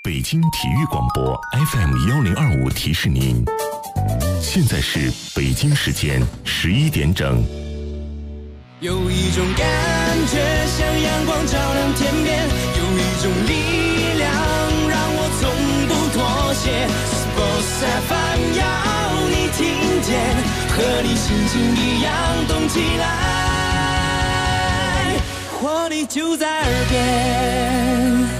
北京体育广播 FM1025提示您，现在是北京时间11点整。 有一种感觉像阳光照亮天边，有一种力量让我从不妥协。Sports FM 要你听见，和你心情一样动起来，活力就在耳边。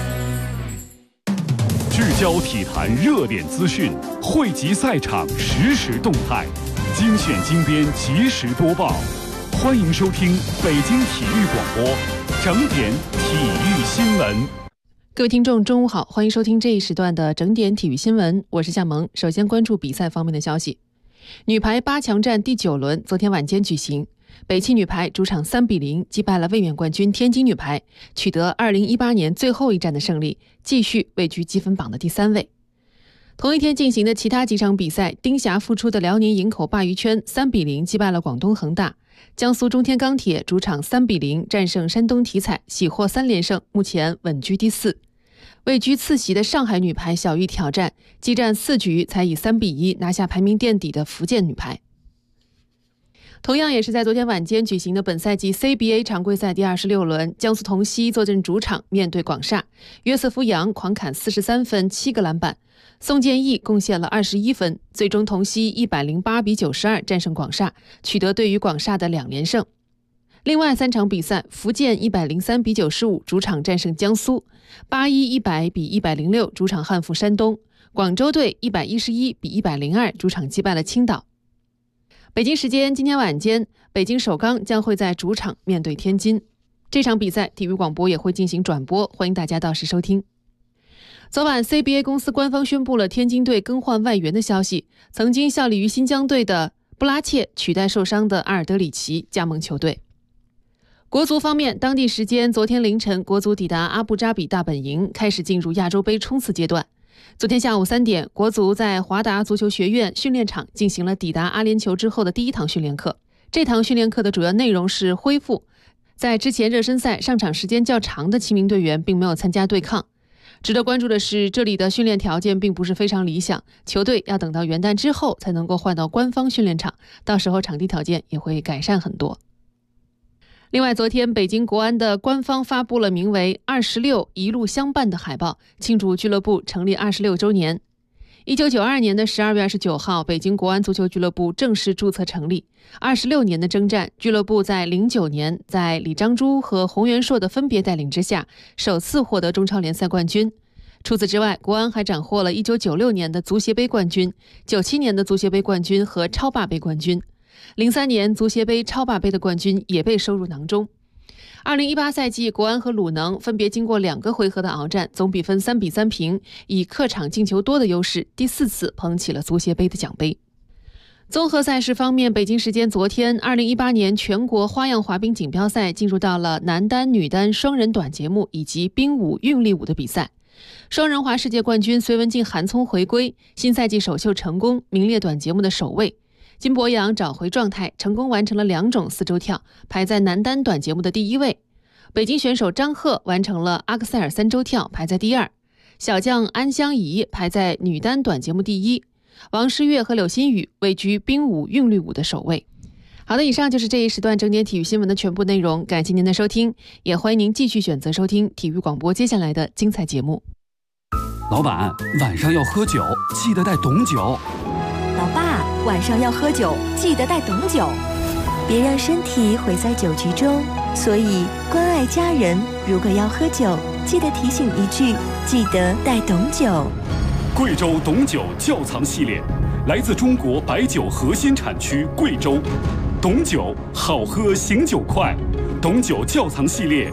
聚焦体坛热点资讯，汇集赛场实时动态，精选精编及时播报。欢迎收听北京体育广播整点体育新闻。 各位听众中午好，欢迎收听这一时段的整点体育新闻，我是夏萌。首先关注比赛方面的消息。女排8强战第9轮昨天晚间举行，北汽女排主场3比0击败了卫冕冠军天津女排，取得2018年最后一战的胜利，继续位居积分榜的第3位。同一天进行的其他几场比赛，丁霞复出的辽宁营口鲅鱼圈3比0击败了广东恒大，江苏中天钢铁主场3比0战胜山东体彩，喜获3连胜，目前稳居第4。位居次席的上海女排小玉挑战，激战4局才以3比1拿下排名垫底的福建女排。同样也是在昨天晚间举行的本赛季 CBA 常规赛第26轮，江苏铜溪坐镇主场面对广厦，约瑟夫杨狂砍43分7个篮板，宋建义贡献了21分，最终铜溪108比92战胜广厦，取得对于广厦的2连胜。另外3场比赛，福建103比95主场战胜江苏，81-100比106主场憾负山东，广州队111比102主场击败了青岛。北京时间今天晚间，北京首钢将会在主场面对天津。这场比赛体育广播也会进行转播，欢迎大家到时收听。昨晚 CBA 公司官方宣布了天津队更换外援的消息，曾经效力于新疆队的布拉切取代受伤的阿尔德里奇加盟球队。国足方面，当地时间昨天凌晨，国足抵达阿布扎比大本营，开始进入亚洲杯冲刺阶段。昨天下午3点，国足在华达足球学院训练场进行了抵达阿联酋之后的第一堂训练课。这堂训练课的主要内容是恢复，在之前热身赛上场时间较长的7名队员并没有参加对抗。值得关注的是，这里的训练条件并不是非常理想，球队要等到元旦之后才能够换到官方训练场，到时候场地条件也会改善很多。另外，昨天北京国安的官方发布了名为26一路相伴的海报，庆祝俱乐部成立26周年。1992年的12月29号，北京国安足球俱乐部正式注册成立。26年的征战，俱乐部在09年在李章洙和洪元硕的分别带领之下，首次获得中超联赛冠军。除此之外，国安还斩获了1996年的足协杯冠军、97年的足协杯冠军和超霸杯冠军。03年足协杯超霸杯的冠军也被收入囊中。2018赛季，国安和鲁能分别经过2个回合的鏖战，总比分3比3平，以客场进球多的优势，第4次捧起了足协杯的奖杯。综合赛事方面，北京时间昨天，2018年全国花样滑冰锦标赛进入到了男单、女单双人短节目以及冰舞、韵律舞的比赛。双人滑世界冠军隋文静、韩聪回归，新赛季首秀成功，名列短节目的首位。金博洋找回状态，成功完成了2种4周跳，排在男单短节目的第1位。北京选手张赫完成了阿克塞尔3周跳，排在第2。小将安香怡排在女单短节目第1。王诗玥和柳鑫宇位居冰舞、韵律舞的首位。好的，以上就是这一时段整点体育新闻的全部内容，感谢您的收听，也欢迎您继续选择收听体育广播接下来的精彩节目。 老板，晚上要喝酒，记得带董酒。 老爸，晚上要喝酒，记得带董酒，别让身体毁在酒局中。所以关爱家人，如果要喝酒，记得提醒一句，记得带董酒。 贵州董酒窖藏系列，来自中国白酒核心产区贵州。董酒好喝，醒酒快。董酒窖藏系列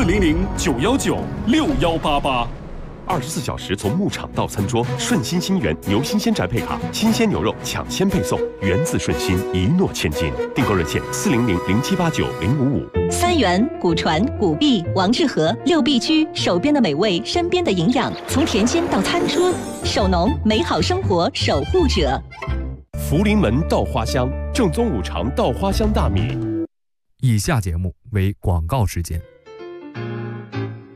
，400-919-6188。 24小时从牧场到餐桌，顺心新源牛新鲜宅配卡，新鲜牛肉抢先配送，源自顺心，一诺千金。订购热线400-0789-055。 三元、古传、古币、王致和6必居，手边的美味，身边的营养，从田间到餐桌，守农，美好生活守护者。 福临门稻花香，正宗五常稻花香大米。 以下节目为广告时间。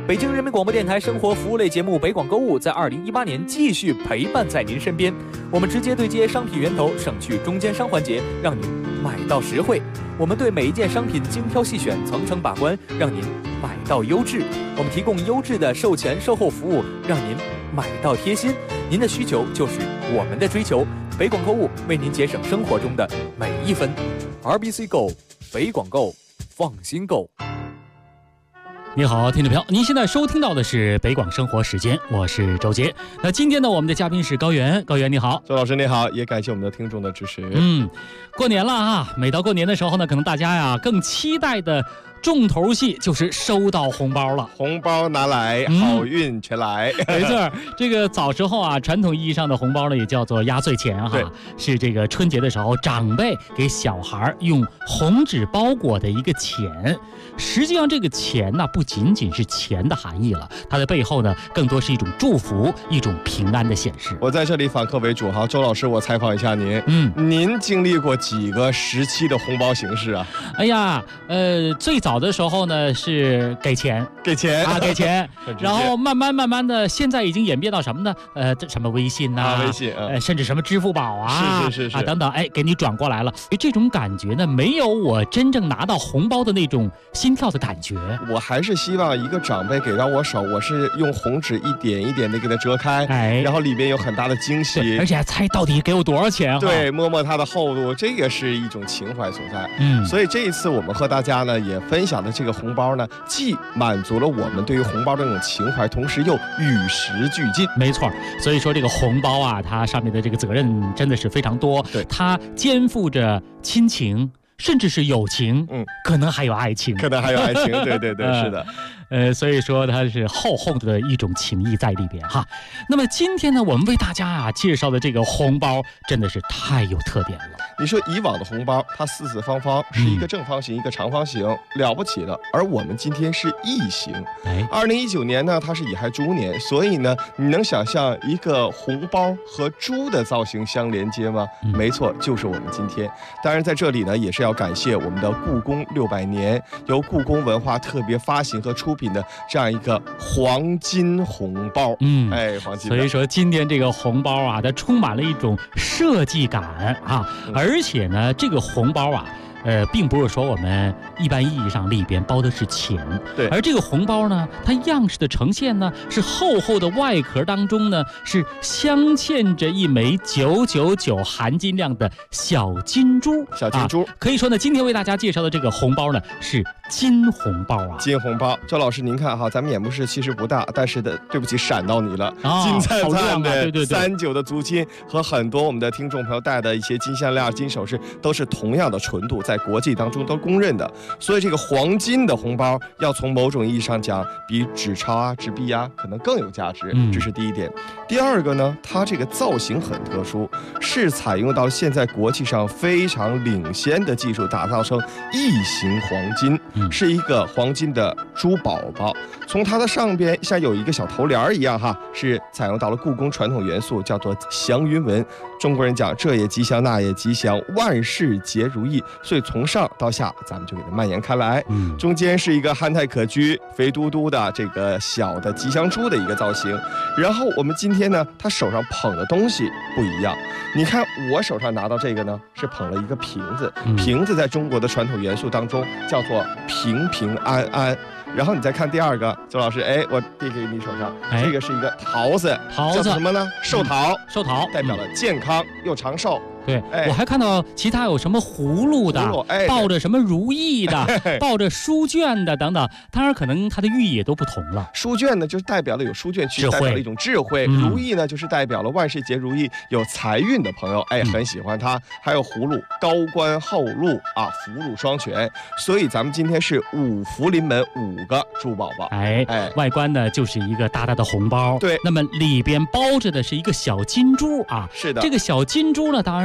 北京人民广播电台生活服务类节目北广购物在2018年继续陪伴在您身边。我们直接对接商品源头，省去中间商环节，让您买到实惠。我们对每一件商品精挑细选，层层把关，让您买到优质。我们提供优质的售前售后服务，让您买到贴心。您的需求就是我们的追求。北广购物为您节省生活中的每一分。RBC Go， 北广购，放心购。 你好，听众朋友，您现在收听到的是北广生活时间，我是周杰。那今天呢，我们的嘉宾是高原，高原你好。 周老师你好，也感谢我们的听众的支持。 过年了啊，每到过年的时候呢，可能大家呀更期待的重头戏就是收到红包了， 红包拿来，好运全来。 没错，这个早时候啊，传统意义上的红包呢，也叫做压岁钱哈，是这个春节的时候长辈给小孩用红纸包裹的一个钱。实际上，这个钱呢，不仅仅是钱的含义了，它的背后呢，更多是一种祝福，一种平安的显示。 我在这里反客为主哈，周老师，我采访一下您，您经历过几个时期的红包形式啊？ 哎呀，最早的时候呢是给钱，啊，给钱，然后慢慢的，现在已经演变到什么呢？什么微信呐， 微信， 甚至什么支付宝啊， 是啊等等，哎，给你转过来了。这种感觉呢，没有我真正拿到红包的那种心跳的感觉。 我还是希望一个长辈给到我手，我是用红纸一点一点的给他折开，然后里面有很大的惊喜， 而且还猜到底给我多少钱。 对，摸摸它的厚度，这个是一种情怀所在。所以这一次我们和大家呢也分享的这个红包呢，既满足了我们对于红包的那种情怀，同时又与时俱进。 没错，所以说这个红包啊，它上面的这个责任真的是非常多， 对， 它肩负着亲情，甚至是友情，可能还有爱情， 对，是的。 所以说它是厚厚的一种情谊在里边哈。那么今天呢，我们为大家啊介绍的这个红包真的是太有特点了。 你说以往的红包，它四四方方，是一个正方形，一个长方形，了不起的。而我们今天是异形。2019年呢，它是乙亥猪年，所以呢，你能想象一个红包和猪的造型相连接吗？没错，就是我们今天。当然，在这里呢，也是要感谢我们的故宫600年，由故宫文化特别发行和出品的这样一个黄金红包。黄金。 所以说今天这个红包啊，它充满了一种设计感啊，而且呢，这个红包啊，并不是说我们一般意义上里边包的是钱， 对， 而这个红包呢，它样式的呈现呢，是厚厚的外壳当中呢，是镶嵌着一枚999含金量的小金珠，可以说呢，今天为大家介绍的这个红包呢，是金红包啊， 金红包。周老师您看哈，咱们演播室其实不大，但是对不起闪到你了，金灿灿的39的足金和很多我们的听众朋友戴的一些金项链、金首饰都是同样的纯度，在国际当中都公认的。所以这个黄金的红包要从某种意义上讲，比纸钞啊、纸币啊可能更有价值，这是第一点。第二个呢，它这个造型很特殊，是采用到现在国际上非常领先的技术，打造成异形黄金，是一个黄金的珠宝宝。从它的上边像有一个小头帘一样哈，是采用到了故宫传统元素，叫做祥云纹。中国人讲这也吉祥那也吉祥，万事皆如意，所以从上到下咱们就给它蔓延开来。中间是一个憨态可掬、肥嘟嘟的这个小的吉祥珠的一个造型。然后我们今天呢，他手上捧的东西不一样。你看我手上拿到这个呢，是捧了一个瓶子。瓶子在中国的传统元素当中叫做平平安安。然后你再看第二个，周老师，我递给你手上，这个是一个桃子，叫什么呢？寿桃，代表了健康又长寿。 对，我还看到其他有什么葫芦的，抱着什么如意的，抱着书卷的等等。当然，可能它的寓意也都不同了。 书卷呢，就是代表了有书卷去，代表了一种智慧；如意呢，就是代表了万事皆如意，有财运的朋友，很喜欢它。还有葫芦，高官厚禄啊，福禄双全。所以咱们今天是五福临门，5个珠宝宝。 外观呢就是一个大大的红包。 对， 那么里边包着的是一个小金珠啊。 是的， 这个小金珠呢，当然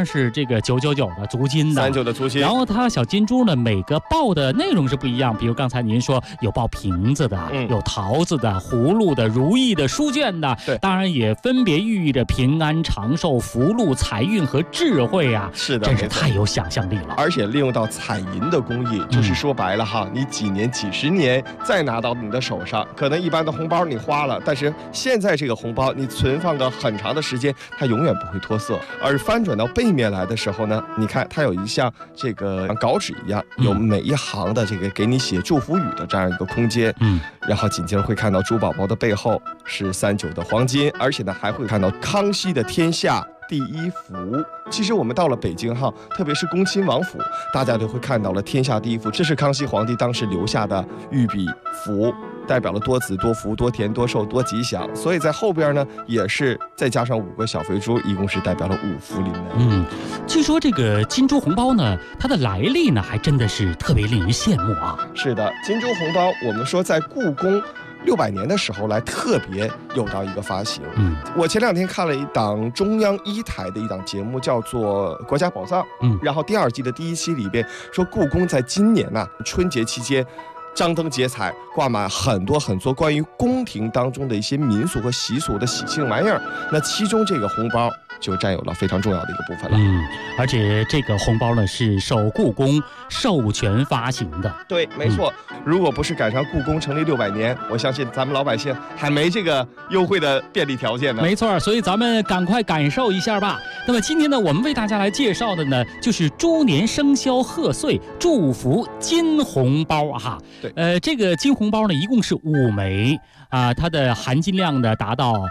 是这个999的足金的 ，39的足金。 然后它小金珠呢，每个抱的内容是不一样，比如刚才您说有抱瓶子的，有桃子的、葫芦的、如意的、书卷的， 对， 当然也分别寓意着平安、长寿、福禄、财运和智慧啊。 是的， 真是太有想象力了。 而且利用到彩银的工艺，就是说白了哈，你几年、几十年再拿到你的手上，可能一般的红包你花了，但是现在这个红包你存放个很长的时间，它永远不会脱色。而翻转到背面来的时候呢，你看它有一像这个稿纸一样，有每一行的这个给你写祝福语的这样一个空间。然后紧接着会看到猪宝宝的背后是39的黄金，而且呢还会看到康熙的天下第一福。其实我们到了北京哈，特别是恭亲王府，大家都会看到了天下第一福，这是康熙皇帝当时留下的御笔符，代表了多子多福、多田多寿、多吉祥。所以在后边呢，也是再加上5个小肥猪，一共是代表了5福临门。 据说这个金珠红包呢，它的来历呢，还真的是特别令人羡慕啊。 是的，金珠红包，我们说在故宫600年的时候来特别有到一个发行。我前2天看了一档中央1台的一档节目，叫做《国家宝藏》。然后第2季的第1期里边说，故宫在今年春节期间张灯结彩，挂满很多关于宫廷当中的一些民俗和习俗的喜庆玩意儿。那其中这个红包就占有了非常重要的一个部分了。 而且这个红包呢是受故宫授权发行的。 对，没错。如果不是赶上故宫成立600年，我相信咱们老百姓还没这个优惠的便利条件呢。 没错，所以咱们赶快感受一下吧。那么今天呢，我们为大家来介绍的呢，就是猪年生肖贺岁祝福金红包哈。 对， 这个金红包呢，一共是5枚啊，它的含金量呢达到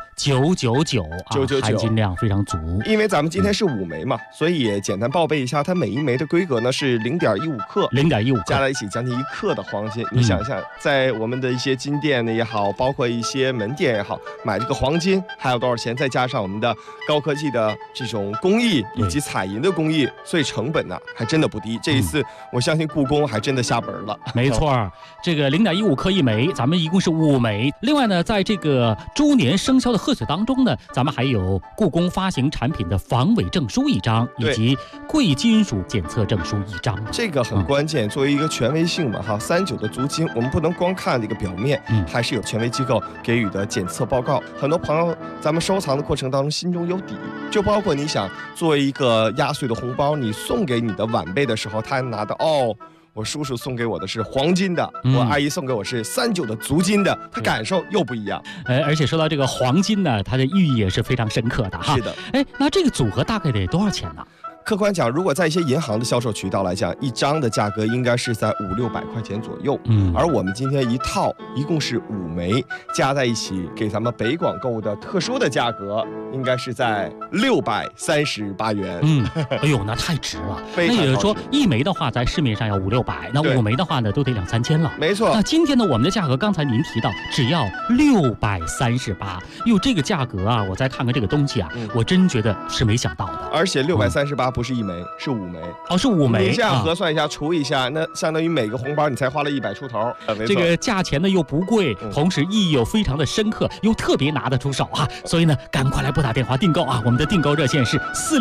999啊，含金量非常足。 因为咱们今天是5枚嘛，所以也简单报备一下，它每一枚的规格呢是0.15克 ，0.15克加在一起将近1克的黄金。你想一下，在我们的一些金店也好，包括一些门店也好，买这个黄金还有多少钱？再加上我们的高科技的这种工艺以及彩银的工艺，所以成本呢还真的不低。这一次我相信故宫还真的下本了。 没错，这个0.15克1枚，咱们一共是5枚。另外呢，在这个猪年生肖的贺岁当中呢，咱们还有故宫发行产品的防伪证书1张，以及贵金属检测证书1张。 这个很关键，作为一个权威性嘛哈，39的足金，我们不能光看这个表面，还是有权威机构给予的检测报告。很多朋友咱们收藏的过程当中心中有底，就包括你想作为一个压岁的红包，你送给你的晚辈的时候，他拿的我叔叔送给我的是黄金的，我阿姨送给我是39的足金的，他感受又不一样。 而且说到这个黄金呢，它的寓意也是非常深刻的哈。 是的。 那这个组合大概得多少钱呢？ 客观讲，如果在一些银行的销售渠道来讲，1张的价格应该是在500-600块钱左右。而我们今天一套一共是5枚，加在一起给咱们北广购物的特殊的价格，应该是在638元。 哎呦，那太值了。 那也就是说，1枚的话在市面上要500-600，那5枚的话呢，都得2-3千了。 没错。 那今天呢，我们的价格，刚才您提到只要638，哟，这个价格啊，我再看看这个东西啊，我真觉得是没想到的。 而且638不是1枚，是5枚。 是5枚。 你这样核算一下，除一下，那相当于每个红包你才花了100出头。 这个价钱呢又不贵，同时意义又非常的深刻，又特别拿得出手啊。所以呢，赶快来拨打电话订购啊！我们的订购热线是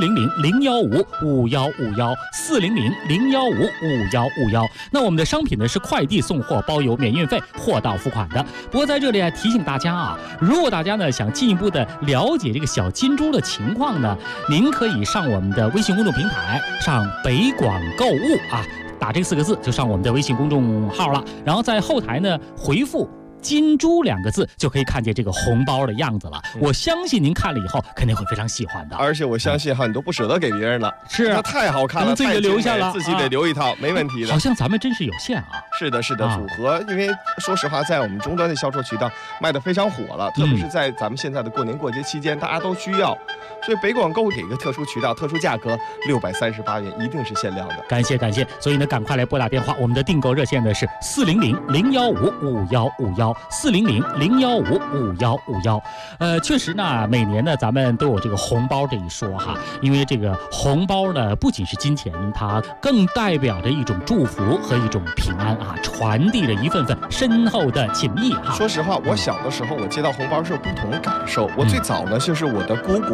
400-015-5151，400-015-5151。那我们的商品呢是快递送货，包邮免运费，货到付款的。不过在这里提醒大家啊，如果大家呢想进一步的了解这个小金猪的情况呢，您可以上我们的微信公众平台，上北广购物啊，打这4个字就上我们的微信公众号了，然后在后台呢回复金猪2个字，就可以看见这个红包的样子了。我相信您看了以后肯定会非常喜欢的， 而且我相信你都不舍得给别人了。 是， 它太好看了， 自己留下了， 自己得留一套，没问题的。 好像咱们真是有限啊。 是的，组合，因为说实话，在我们终端的销售渠道卖得非常火了，特别是在咱们现在的过年过节期间，大家都需要，所以北广购给一个特殊渠道、特殊价格，638元，一定是限量的。 感谢，所以呢，赶快来拨打电话，我们的订购热线呢是400-015-5151，400-015-5151。确实呢，每年呢咱们都有这个红包这一说哈，因为这个红包呢不仅是金钱，它更代表着一种祝福和一种平安啊，传递了一份份深厚的情谊哈。 说实话，我小的时候我接到红包是有不同的感受。我最早呢就是我的姑姑哈，他们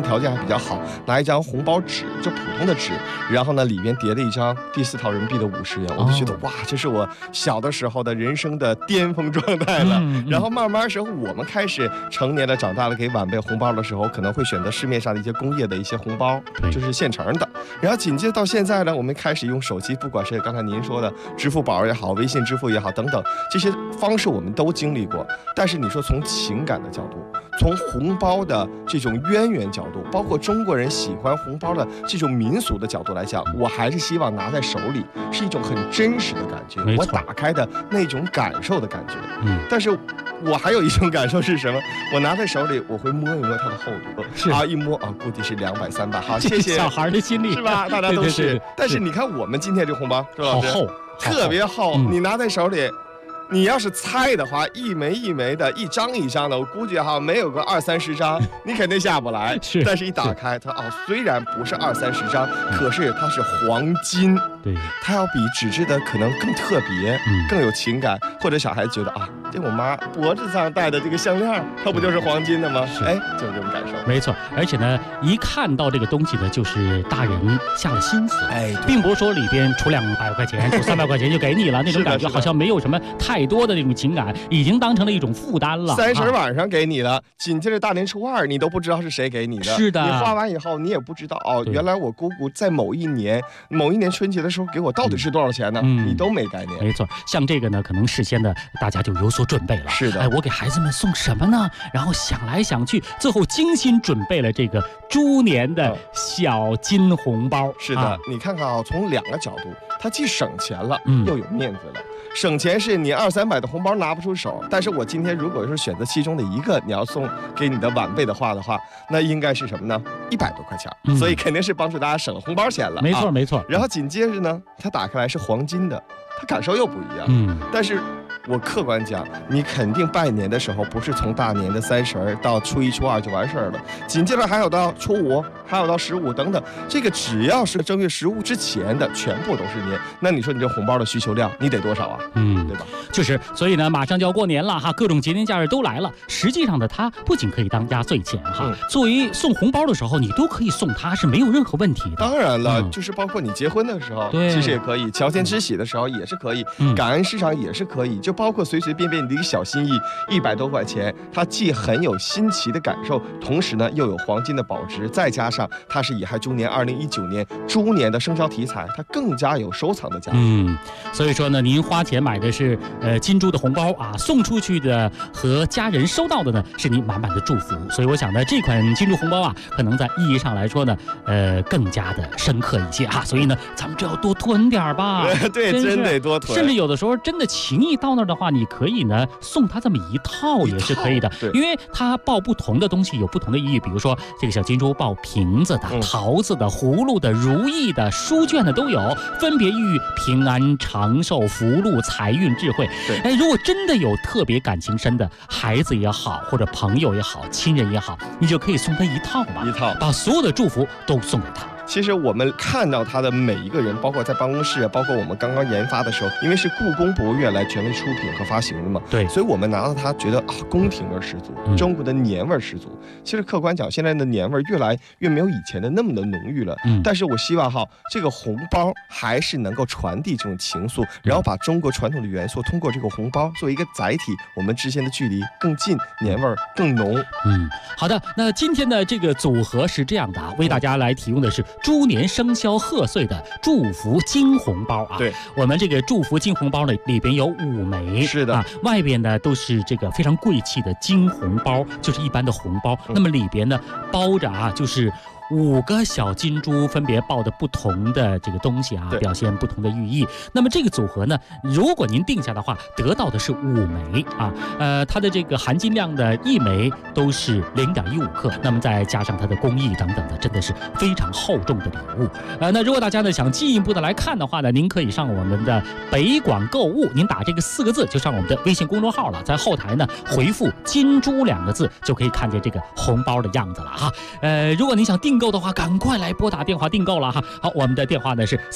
条件还比较好，拿一张红包纸，就普通的纸，然后呢里边叠了一张第4套人民币的50元，我就觉得哇，这是我小的时候的人生的巅峰状态了。然后慢慢时候我们开始成年了，长大了，给晚辈红包的时候，可能会选择市面上的一些工业的一些红包，就是现成的。然后紧接着到现在呢，我们开始用手机，不管是刚才您说的支付宝也好，微信支付也好等等，这些方式我们都经历过。但是你说从情感的角度，从红包的这种渊源角度，包括中国人喜欢红包的这种民俗的角度来讲，我还是希望拿在手里是一种很真实的感觉，我打开的那种感受的感觉。但是我还有一种感受是什么？我拿在手里，我会摸一摸它的厚度，是啊，一摸啊，估计是200、300。好，谢谢。 小孩的心理是吧？大家都是。对。但是你看我们今天这红包，周老师， 好厚， 特别厚，你拿在手里。你要是猜的话，一枚一枚的，一张一张的，我估计哈没有个20、30张，你肯定下不来。 是， 但是一打开它虽然不是20、30张，可是它是黄金。 对， 它要比纸质的可能更特别，更有情感。或者小孩子觉得这我妈脖子上戴的这个项链，它不就是黄金的吗？哎，就是这种感受。 没错，而且呢，一看到这个东西呢，就是大人下了心思，并不是说里边出200块钱、出300块钱就给你了，那种感觉好像没有什么太多的那种情感，已经当成了一种负担了。 30晚上给你了，紧接着大年初2，你都不知道是谁给你的。 是的， 你花完以后，你也不知道原来我姑姑在某一年春节的时候给我到底是多少钱呢？你都没概念。 没错，像这个呢，可能事先的大家就有所准备了。 是的， 我给孩子们送什么呢？然后想来想去，最后精心准备了这个猪年的小金红包。 是的，你看看从2个角度，它既省钱了，又有面子了。省钱是你200、300的红包拿不出手，但是我今天如果是选择其中的一个，你要送给你的晚辈的话，那应该是什么呢？100多块钱，所以肯定是帮助大家省了红包钱了。 没错，没错。 然后紧接着呢，它打开来是黄金的，它感受又不一样。但是我客观讲，你肯定拜年的时候不是从大年的30到初1、初2就完事儿了，紧接着还有到初5，还有到15等等，这个只要是正月15之前的，全部都是年。那你说你这红包的需求量，你得多少啊？对吧？ 就是，所以呢，马上就要过年了哈，各种节年假日都来了。实际上呢，它不仅可以当压岁钱哈，作为送红包的时候，你都可以送它，是没有任何问题的。 当然了，就是包括你结婚的时候，其实也可以；乔迁之喜的时候也是可以；感恩市场也是可以。就包括随随便便的一个小心意，100多块钱，它既很有新奇的感受，同时呢又有黄金的保值，再加上它是乙亥猪年2019年猪年的生肖题材，它更加有收藏的价值。 所以说呢，您花钱买的是金猪的红包啊，送出去的和家人收到的呢是您满满的祝福。所以我想呢，这款金猪红包啊，可能在意义上来说呢，更加的深刻一些哈。所以呢，咱们就要多囤点吧。 对，真得多囤。 甚至有的时候真的情谊到那儿的话，你可以呢送他这么一套也是可以的，因为它报不同的东西有不同的意义。比如说这个小金猪报瓶子的、桃子的、葫芦的、如意的、书卷的都有，分别寓平安、长寿、福禄、财运、智慧。如果真的有特别感情深的孩子也好，或者朋友也好、亲人也好，你就可以送他一套嘛，把所有的祝福都送给他。 其实我们看到他的每一个人，包括在办公室，包括我们刚刚研发的时候，因为是故宫博物院来权威出品和发行的嘛， 对， 所以我们拿到它觉得宫廷味十足，中国的年味十足。其实客观讲，现在的年味越来越没有以前的那么的浓郁了。但是我希望这个红包还是能够传递这种情愫，然后把中国传统的元素通过这个红包作为一个载体，我们之间的距离更近，年味更浓。 好的，那今天的这个组合是这样的为大家来提供的是猪年生肖贺岁的祝福金红包啊。 对， 我们这个祝福金红包呢，里边有5枚， 是的外边呢都是这个非常贵气的金红包，就是一般的红包。那么里边呢包着就是5个小金猪，分别抱的不同的这个东西啊，表现不同的寓意。那么这个组合呢，如果您定下的话，得到的是5枚啊。它的这个含金量的1枚都是0.15克，那么再加上它的工艺等等的，真的是非常厚重的礼物。那如果大家呢想进一步的来看的话呢，您可以上我们的北广购物，您打这个4个字就上我们的微信公众号了，在后台呢回复金猪2个字，就可以看见这个红包的样子了哈。如果您想订购的话，赶快来拨打电话订购了哈。好，我们的电话呢是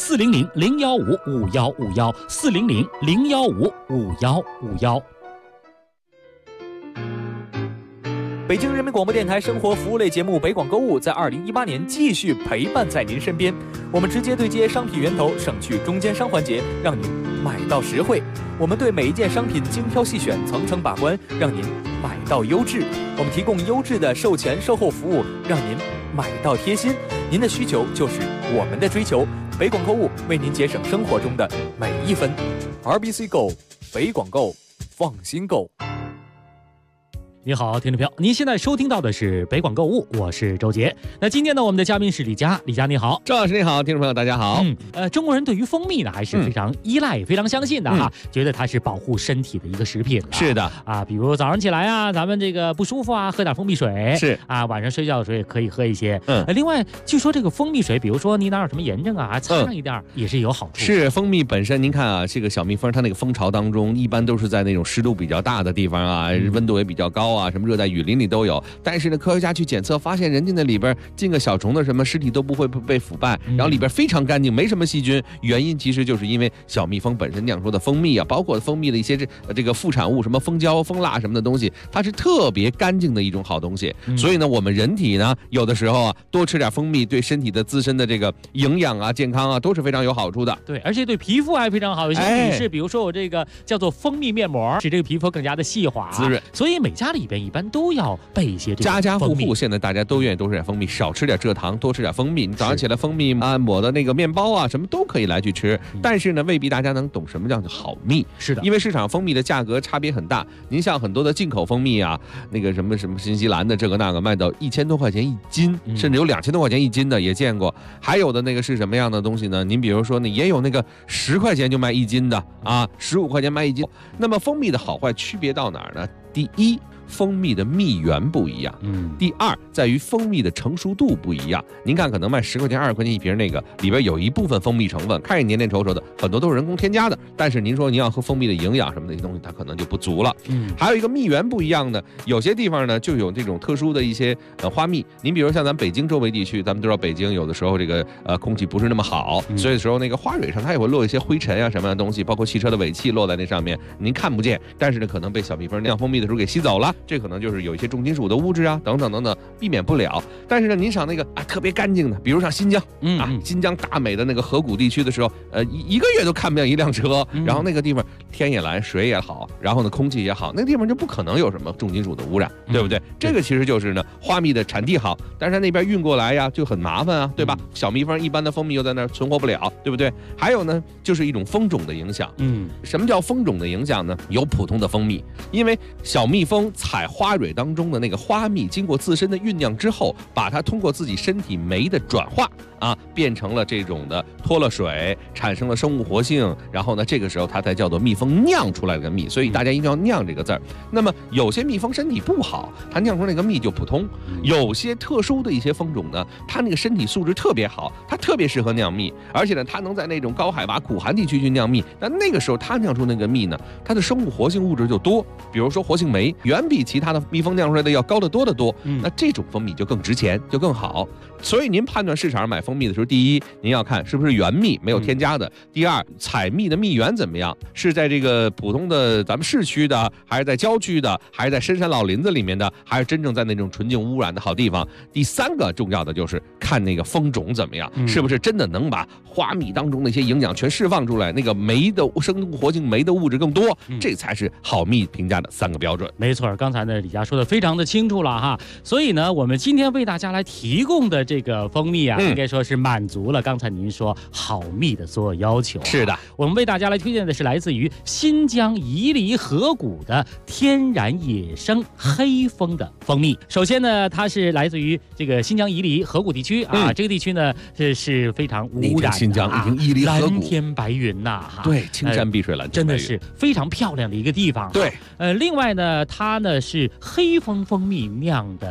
400-015-5151 400-015-5151。 北京人民广播电台生活服务类节目北广购物在2018年继续陪伴在您身边。我们直接对接商品源头，省去中间商环节，让您买到实惠。我们对每一件商品精挑细选，层层把关，让您买到优质。我们提供优质的售前售后服务，让您买到贴心。您的需求就是我们的追求。北广购物为您节省生活中的每一分。RBC Go， 北广购，放心购。 你好，听众朋友，您现在收听到的是北广购物，我是周杰。那今天呢，我们的嘉宾是李佳，李佳你好， 周老师你好，听众朋友大家好。 中国人对于蜂蜜呢还是非常依赖、非常相信的哈，觉得它是保护身体的一个食品。 是的啊，比如早上起来啊，咱们这个不舒服啊，喝点蜂蜜水。 是啊，晚上睡觉的时候也可以喝一些。另外据说这个蜂蜜水，比如说你哪有什么炎症啊，擦上一点也是有好处。 是蜂蜜本身，您看啊，这个小蜜蜂它那个蜂巢当中，一般都是在那种湿度比较大的地方啊，温度也比较高啊，什么热带雨林里都有。但是呢，科学家去检测发现，人家那里边进个小虫子什么，尸体都不会被腐败，然后里边非常干净，没什么细菌。原因其实就是因为小蜜蜂本身酿出的蜂蜜啊，包括蜂蜜的一些这个副产物，什么蜂胶、蜂蜡什么的东西，它是特别干净的一种好东西。所以呢，我们人体呢，有的时候啊，多吃点蜂蜜，对身体的自身的这个营养啊、健康啊，都是非常有好处的。 对，而且对皮肤还非常好。有些女士，比如说我这个叫做蜂蜜面膜，使这个皮肤更加的细滑、 滋润。 所以每家里边一般都要备一些这个家家户户现在大家都愿意多吃点蜂蜜，少吃点蔗糖，多吃点蜂蜜。你早上起来蜂蜜啊抹的那个面包啊，什么都可以来去吃。但是呢，未必大家能懂什么叫好蜜。 是的， 因为市场蜂蜜的价格差别很大。您像很多的进口蜂蜜啊，那个什么新西兰的这个那个卖到1000多块钱一斤，甚至有2000多块钱一斤的也见过。还有的那个是什么样的东西呢？您比如说呢，也有那个10块钱就卖一斤的啊，15块钱卖一斤。那么蜂蜜的好坏区别到哪儿呢？第一，蜂蜜的蜜源不一样。第二，在于蜂蜜的成熟度不一样。您看，可能卖10块钱、20块钱一瓶那个，里边有一部分蜂蜜成分，看着黏黏稠稠的，很多都是人工添加的。但是您说您要喝蜂蜜的营养什么的东西，它可能就不足了。还有一个蜜源不一样的，有些地方呢就有这种特殊的一些花蜜。您比如像咱北京周围地区，咱们都知道北京有的时候这个空气不是那么好，所以的时候那个花蕊上它也会落一些灰尘啊什么样的东西，包括汽车的尾气落在那上面，您看不见，但是呢可能被小蜜蜂酿蜂蜜的时候给吸走了。这可能就是有一些重金属的物质啊，等等等等，避免不了。但是呢，您想那个特别干净的，比如像新疆，新疆大美的那个河谷地区的时候，一个月都看不见一辆车，然后那个地方天也蓝，水也好，然后呢空气也好，那个地方就不可能有什么重金属的污染，对不对？这个其实就是呢，花蜜的产地好，但是那边运过来呀就很麻烦啊，对吧？小蜜蜂一般的蜂蜜又在那儿存活不了，对不对？还有呢，就是一种蜂种的影响。什么叫蜂种的影响呢？有普通的蜂蜜，因为小蜜蜂采花蕊当中的那个花蜜，经过自身的酝酿之后，把它通过自己身体酶的转化变成了这种的脱了水，产生了生物活性，然后呢，这个时候它才叫做蜜蜂酿出来的蜜。所以大家一定要酿这个字儿。那么有些蜜蜂身体不好，它酿出那个蜜就普通；有些特殊的一些蜂种呢，它那个身体素质特别好，它特别适合酿蜜，而且呢，它能在那种高海拔苦寒地区去酿蜜。那个时候它酿出那个蜜呢，它的生物活性物质就多，比如说活性酶远比其他的蜜蜂酿出来的要高得多得多。那这种蜂蜜就更值钱，就更好。所以您判断市场上买蜂蜜的时候，第一，您要看是不是原蜜，没有添加的；第二，采蜜的蜜源怎么样，是在这个普通的咱们市区的，还是在郊区的，还是在深山老林子里面的，还是真正在那种纯净污染的好地方。第三个重要的就是看那个蜂种怎么样，是不是真的能把花蜜当中的一些营养全释放出来，那个酶的生物活性酶的物质更多，这才是好蜜评价的3个标准。 没错，刚才呢李佳说的非常的清楚了哈。所以呢，我们今天为大家来提供的这个蜂蜜啊，应该说是满足了刚才您说好蜜的所有要求。 是的， 我们为大家来推荐的是来自于新疆伊犁河谷的天然野生黑蜂的蜂蜜。首先呢，它是来自于这个新疆伊犁河谷地区啊，这个地区呢是非常污染的， 新疆已经伊犁河谷蓝天白云呐， 对，青山碧水蓝天白云， 真的是非常漂亮的一个地方。 对， 另外呢，它呢是黑蜂蜂蜜酿的黑蜂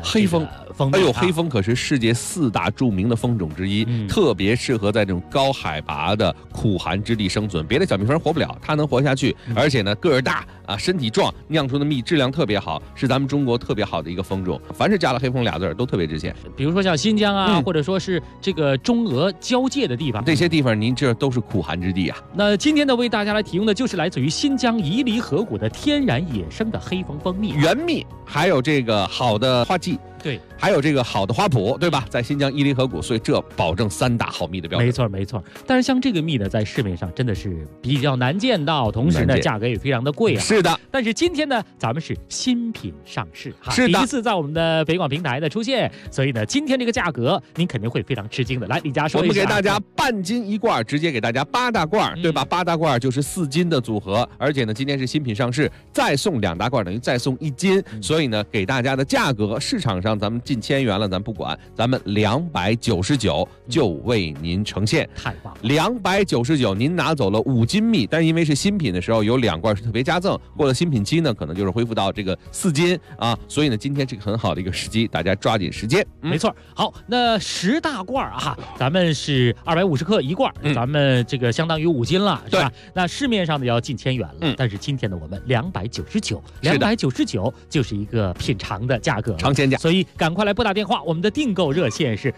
蜂蜜。 哎呦，黑蜂可是世界4大著名的蜂种之一，特别适合在这种高海拔的苦寒之地生存。别的小蜜蜂活不了，它能活下去，而且呢个儿大啊，身体壮，酿出的蜜质量特别好，是咱们中国特别好的一个蜂种。凡是加了黑蜂俩字都特别值钱。 比如说像新疆啊，或者说是这个中俄交界的地方， 这些地方您这都是苦寒之地啊。 那今天呢，为大家来提供的就是来自于新疆伊犁河谷的天然野生的黑蜂蜂蜜原蜜，还有这个好的花季。 对， 还有这个好的花圃，对吧？在新疆伊犁河谷，所以这保证3大好蜜的标准。 没错，没错。但是像这个蜜呢，在市面上真的是比较难见到，同时呢，价格也非常的贵啊。 是的。 但是今天呢，咱们是新品上市， 是的， 第一次在我们的北广平台的出现，所以呢，今天这个价格您肯定会非常吃惊的。来，李佳说一下， 我们给大家半斤1罐，直接给大家8大罐，对吧？8大罐就是4斤的组合，而且呢，今天是新品上市，再送2大罐，等于再送1斤，所以呢，给大家的价格，市场上咱们近1000元了，咱不管，咱们299就为您呈现， 太棒了 ！299，您拿走了5斤蜜，但是因为是新品的时候，有2罐是特别加赠，过了新品期呢，可能就是恢复到这个4斤啊，所以呢，今天这个很好的一个时机，大家抓紧时间。 没错，好，那10大罐啊，咱们是250克1罐，咱们这个相当于5斤了，是吧？那市面上的要近1000元了，但是今天呢，我们299就是一个品尝的价格， 尝鲜价， 所以赶快来拨打电话，我们的订购热线是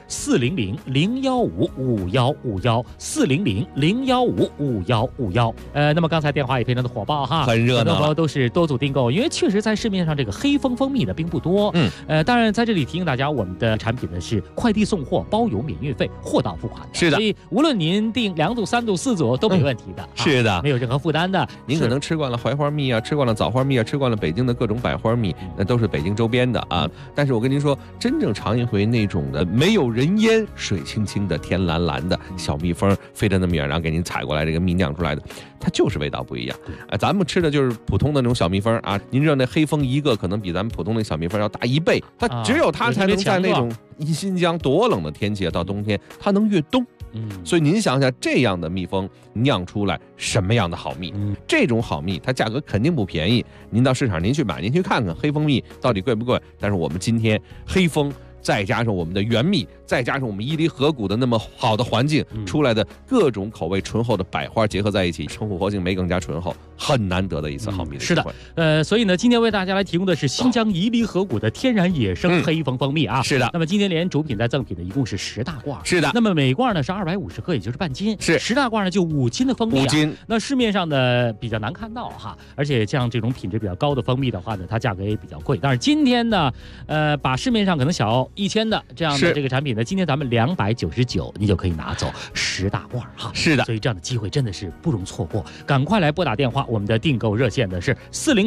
400-015-5151，400-015-5151。那么刚才电话也非常的火爆哈， 很热闹， 很多朋友都是多组订购，因为确实在市面上这个黑蜂蜂蜜的并不多。当然在这里提醒大家，我们的产品呢是快递送货，包邮免运费，货到付款的。 是的， 所以无论您订2组、3组、4组都没问题的。 是的， 没有任何负担的。 您可能吃惯了槐花蜜啊，吃惯了枣花蜜啊，吃惯了北京的各种百花蜜，那都是北京周边的啊。但是我跟您说，真正尝一回那种的没有人烟、水清清的、天蓝蓝的小蜜蜂飞得那么远，然后给您采过来这个蜜酿出来的，它就是味道不一样。咱们吃的就是普通的那种小蜜蜂啊，您知道那黑蜂一个可能比咱们普通的小蜜蜂要大1倍，它只有它才能在那种新疆多冷的天气，到冬天它能越冬。所以您想想，这样的蜜蜂酿出来什么样的好蜜？这种好蜜它价格肯定不便宜。您到市场您去买，您去看看黑蜂蜜到底贵不贵。但是我们今天黑蜂再加上我们的原蜜，再加上我们伊犁河谷的那么好的环境出来的各种口味醇厚的百花结合在一起，成琥活性酶更加醇厚，很难得的一次好蜜的机会。 是的，所以呢，今天为大家来提供的是新疆伊犁河谷的天然野生黑蜂蜂蜜啊。 是的， 那么今天连主品带赠品的一共是10大罐。 是的， 那么每罐呢是250克，也就是半斤。 是 10大罐呢就5斤的蜂蜜 5斤。 那市面上的比较难看到哈，而且像这种品质比较高的蜂蜜的话呢，它价格也比较贵。但是今天呢，把市面上可能小1000的这样的这个产品呢，今天咱们299，你就可以拿走10大罐哈。 是的， 所以这样的机会真的是不容错过，赶快来拨打电话，我们的订购热线的是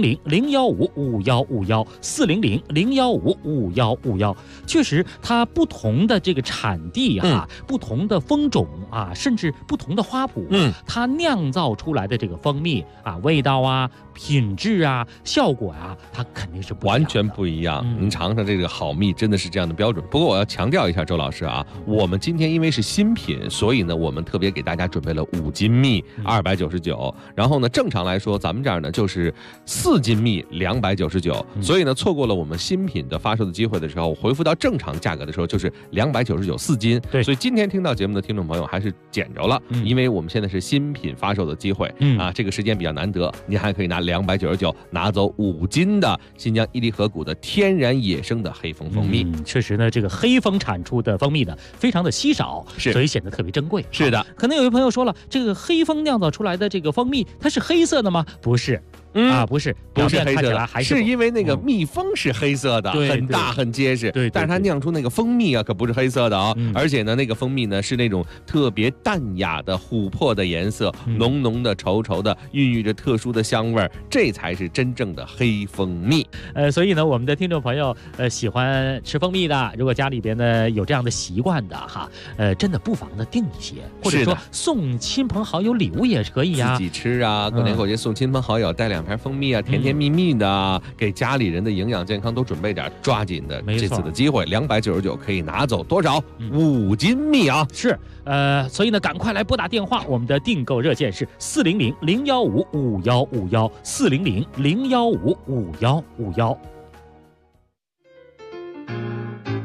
400-015-5151，400-015-5151。确实，它不同的这个产地啊，不同的蜂种啊，甚至不同的花圃，它酿造出来的这个蜂蜜啊，味道啊、品质啊、效果啊，它肯定是完全不一样。您尝尝这个好蜜，真的是这样的标准。不过我要强调一下，周老师啊，我们今天因为是新品，所以呢，我们特别给大家准备了5斤蜜299，然后呢，正常来说咱们这儿呢就是4斤蜜299，所以呢，错过了我们新品的发售的机会的时候，回复到正常价格的时候就是299 4斤。 对， 所以今天听到节目的听众朋友还是捡着了，因为我们现在是新品发售的机会啊，这个时间比较难得，您还可以拿299拿走5斤的新疆伊犁河谷的天然野生的黑蜂蜂蜜。 确实呢，这个黑蜂产出的蜂蜜呢非常的稀少，所以显得特别珍贵。 是的， 可能有些朋友说了，这个黑蜂酿造出来的这个蜂蜜，它是黑色的吗？不是。不是黑色的， 是因为那个蜜蜂是黑色的，很大很结实。 对， 但是它酿出那个蜂蜜啊，可不是黑色的啊。而且呢，那个蜂蜜呢是那种特别淡雅的琥珀的颜色，浓浓的、稠稠的，孕育着特殊的香味儿，这才是真正的黑蜂蜜。 所以呢，我们的听众朋友喜欢吃蜂蜜的，如果家里边呢有这样的习惯的哈，真的不妨的订一些，或者说送亲朋好友礼物也可以啊， 自己吃啊，过年过节送亲朋好友带2盘蜂蜜啊，甜甜蜜蜜的，给家里人的营养健康都准备点，抓紧的这次的机会，299可以拿走多少？5斤蜜啊！ 是，所以呢，赶快来拨打电话，我们的订购热线是400-015-5151，400-015-5151。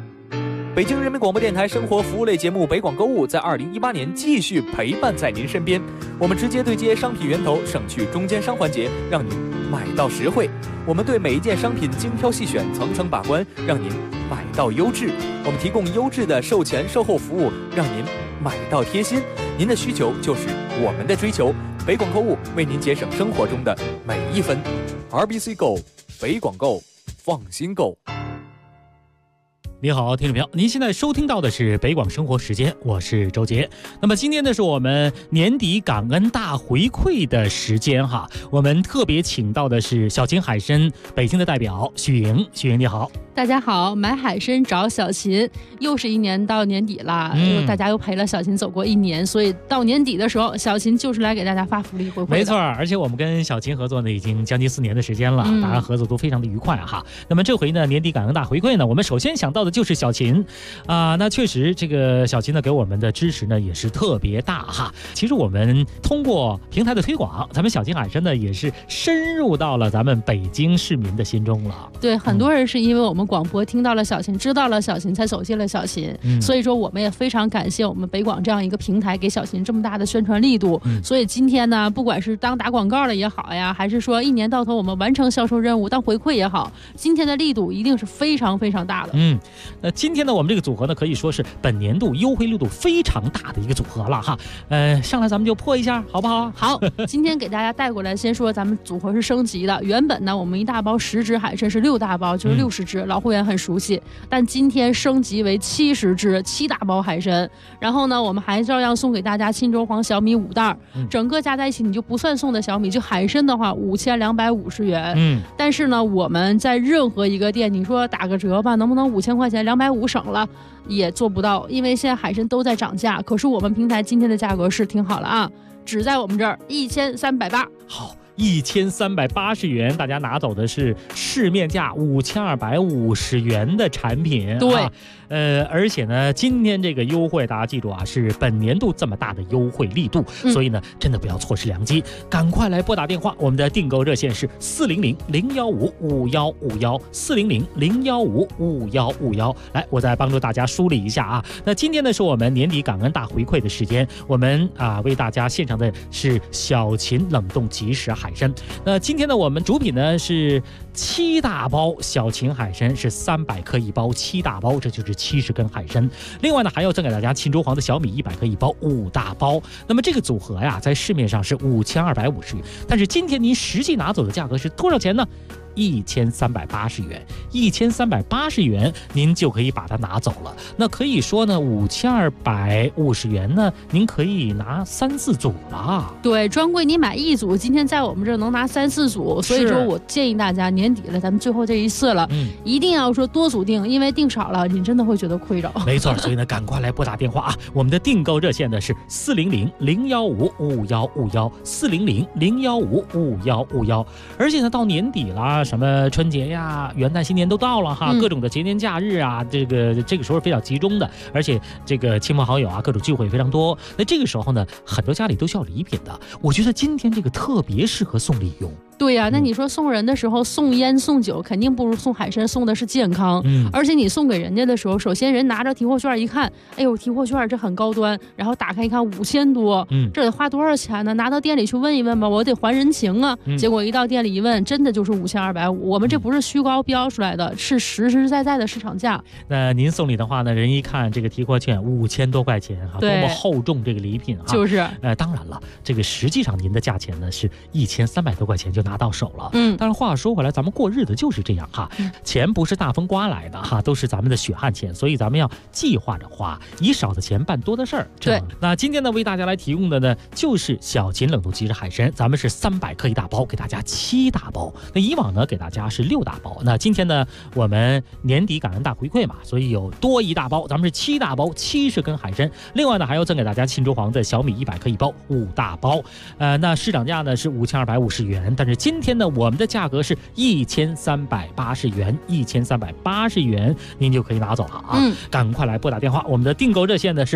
北京人民广播电台生活服务类节目北广购物在2018年继续陪伴在您身边。我们直接对接商品源头，省去中间商环节，让您买到实惠。我们对每一件商品精挑细选，层层把关，让您买到优质。我们提供优质的售前售后服务，让您买到贴心。您的需求就是我们的追求。北广购物为您节省生活中的每一分。RBC Go， 北广购，放心购。 你好，听众朋友，您现在收听到的是北广生活时间，我是周杰。那么今天呢是我们年底感恩大回馈的时间哈，我们特别请到的是小秦海参北京的代表许莹。许莹你好。 大家好，买海参找小秦，又是一年到年底了，大家又陪了小秦走过一年，所以到年底的时候，小秦就是来给大家发福利回馈的。 没错，而且我们跟小秦合作呢已经将近4年的时间了，大家合作都非常的愉快哈。那么这回呢年底感恩大回馈呢，我们首先想到的就是小秦那确实这个小秦呢给我们的支持呢也是特别大哈。其实我们通过平台的推广，咱们小秦海参呢也是深入到了咱们北京市民的心中了。 对，很多人是因为我们广播听到了小秦，知道了小秦，才走进了小秦，所以说我们也非常感谢我们北广这样一个平台给小秦这么大的宣传力度。所以今天呢，不管是当打广告了也好呀，还是说一年到头我们完成销售任务当回馈也好，今天的力度一定是非常非常大的。 那今天呢我们这个组合呢可以说是本年度优惠力度非常大的一个组合了哈。上来咱们就破一下好不好？ 好，今天给大家带过来，先说咱们组合是升级的。原本呢我们一大包10只海参是6大包，就是60只，老会员很熟悉。但今天升级为70只7大包海参，然后呢我们还照样送给大家沁州黄小米5袋，整个加在一起你就不算送的小米，就海参的话5250元。但是呢我们在任何一个店，你说打个折吧，能不能5000块钱250省了？也做不到，因为现在海参都在涨价。可是我们平台今天的价格是挺好了啊，只在我们这儿1380。 好，1380元，大家拿走的是市面价5250元的产品。 对， 而且呢，今天这个优惠大家记住啊，是本年度这么大的优惠力度，所以呢，真的不要错失良机，赶快来拨打电话，我们的订购热线是400-015-5151，400-015-5151。来，我再帮助大家梳理一下啊。那今天呢，是我们年底感恩大回馈的时间，我们为大家献上的是小秦冷冻即食海参。那今天呢，我们主品呢是7大包小秦海参，是300克一包，7大包，这就是70根海参。另外呢，还要赠给大家沁州黄的小米100克一包，5大包。那么这个组合呀，在市面上是5250元，但是今天您实际拿走的价格是多少钱呢？1380元，1380元您就可以把它拿走了。那可以说呢，5250元呢，您可以拿3、4组了。 对，专柜你买1组，今天在我们这儿能拿3、4组。所以说我建议大家年底了，咱们最后这一次了，一定要说多组订，因为订少了你真的会觉得亏着。 没错，所以呢，赶快来拨打电话啊！我们的订购热线呢是400-015-5151，400-015-5151。而且呢，到年底了。什么春节呀、元旦、新年都到了哈，各种的节年假日啊，这个时候非常集中的，而且这个亲朋好友啊，各种聚会非常多。那这个时候呢，很多家里都需要礼品的。我觉得今天这个特别适合送礼用。 对呀，那你说送人的时候送烟送酒，肯定不如送海参送的是健康。而且你送给人家的时候，首先人拿着提货券一看，哎呦，提货券这很高端，然后打开一看5000多，这得花多少钱呢？拿到店里去问一问吧，我得还人情啊。结果一到店里一问，真的就是5250，我们这不是虚高标出来的，是实实在在的市场价。 那您送礼的话呢，人一看这个提货券5000多块钱哈，多么厚重这个礼品哈。 就是， 当然了，这个实际上您的价钱呢是1300多块钱就拿到手了。但是话说回来，咱们过日子就是这样哈，钱不是大风刮来的哈，都是咱们的血汗钱，所以咱们要计划着花，以少的钱办多的事儿。 对， 那今天呢，为大家来提供的呢，就是小秦冷冻即食海参，咱们是300克一大包，给大家7大包。那以往呢，给大家是6大包。那今天呢，我们年底感恩大回馈嘛，所以有多一大包，咱们是7大包，70根海参。另外呢，还要赠给大家沁州黄的小米100克一包，5大包。那市场价呢是5250元，但是今天呢，我们的价格是1380元，1380元您就可以拿走了啊！赶快来拨打电话，我们的订购热线呢是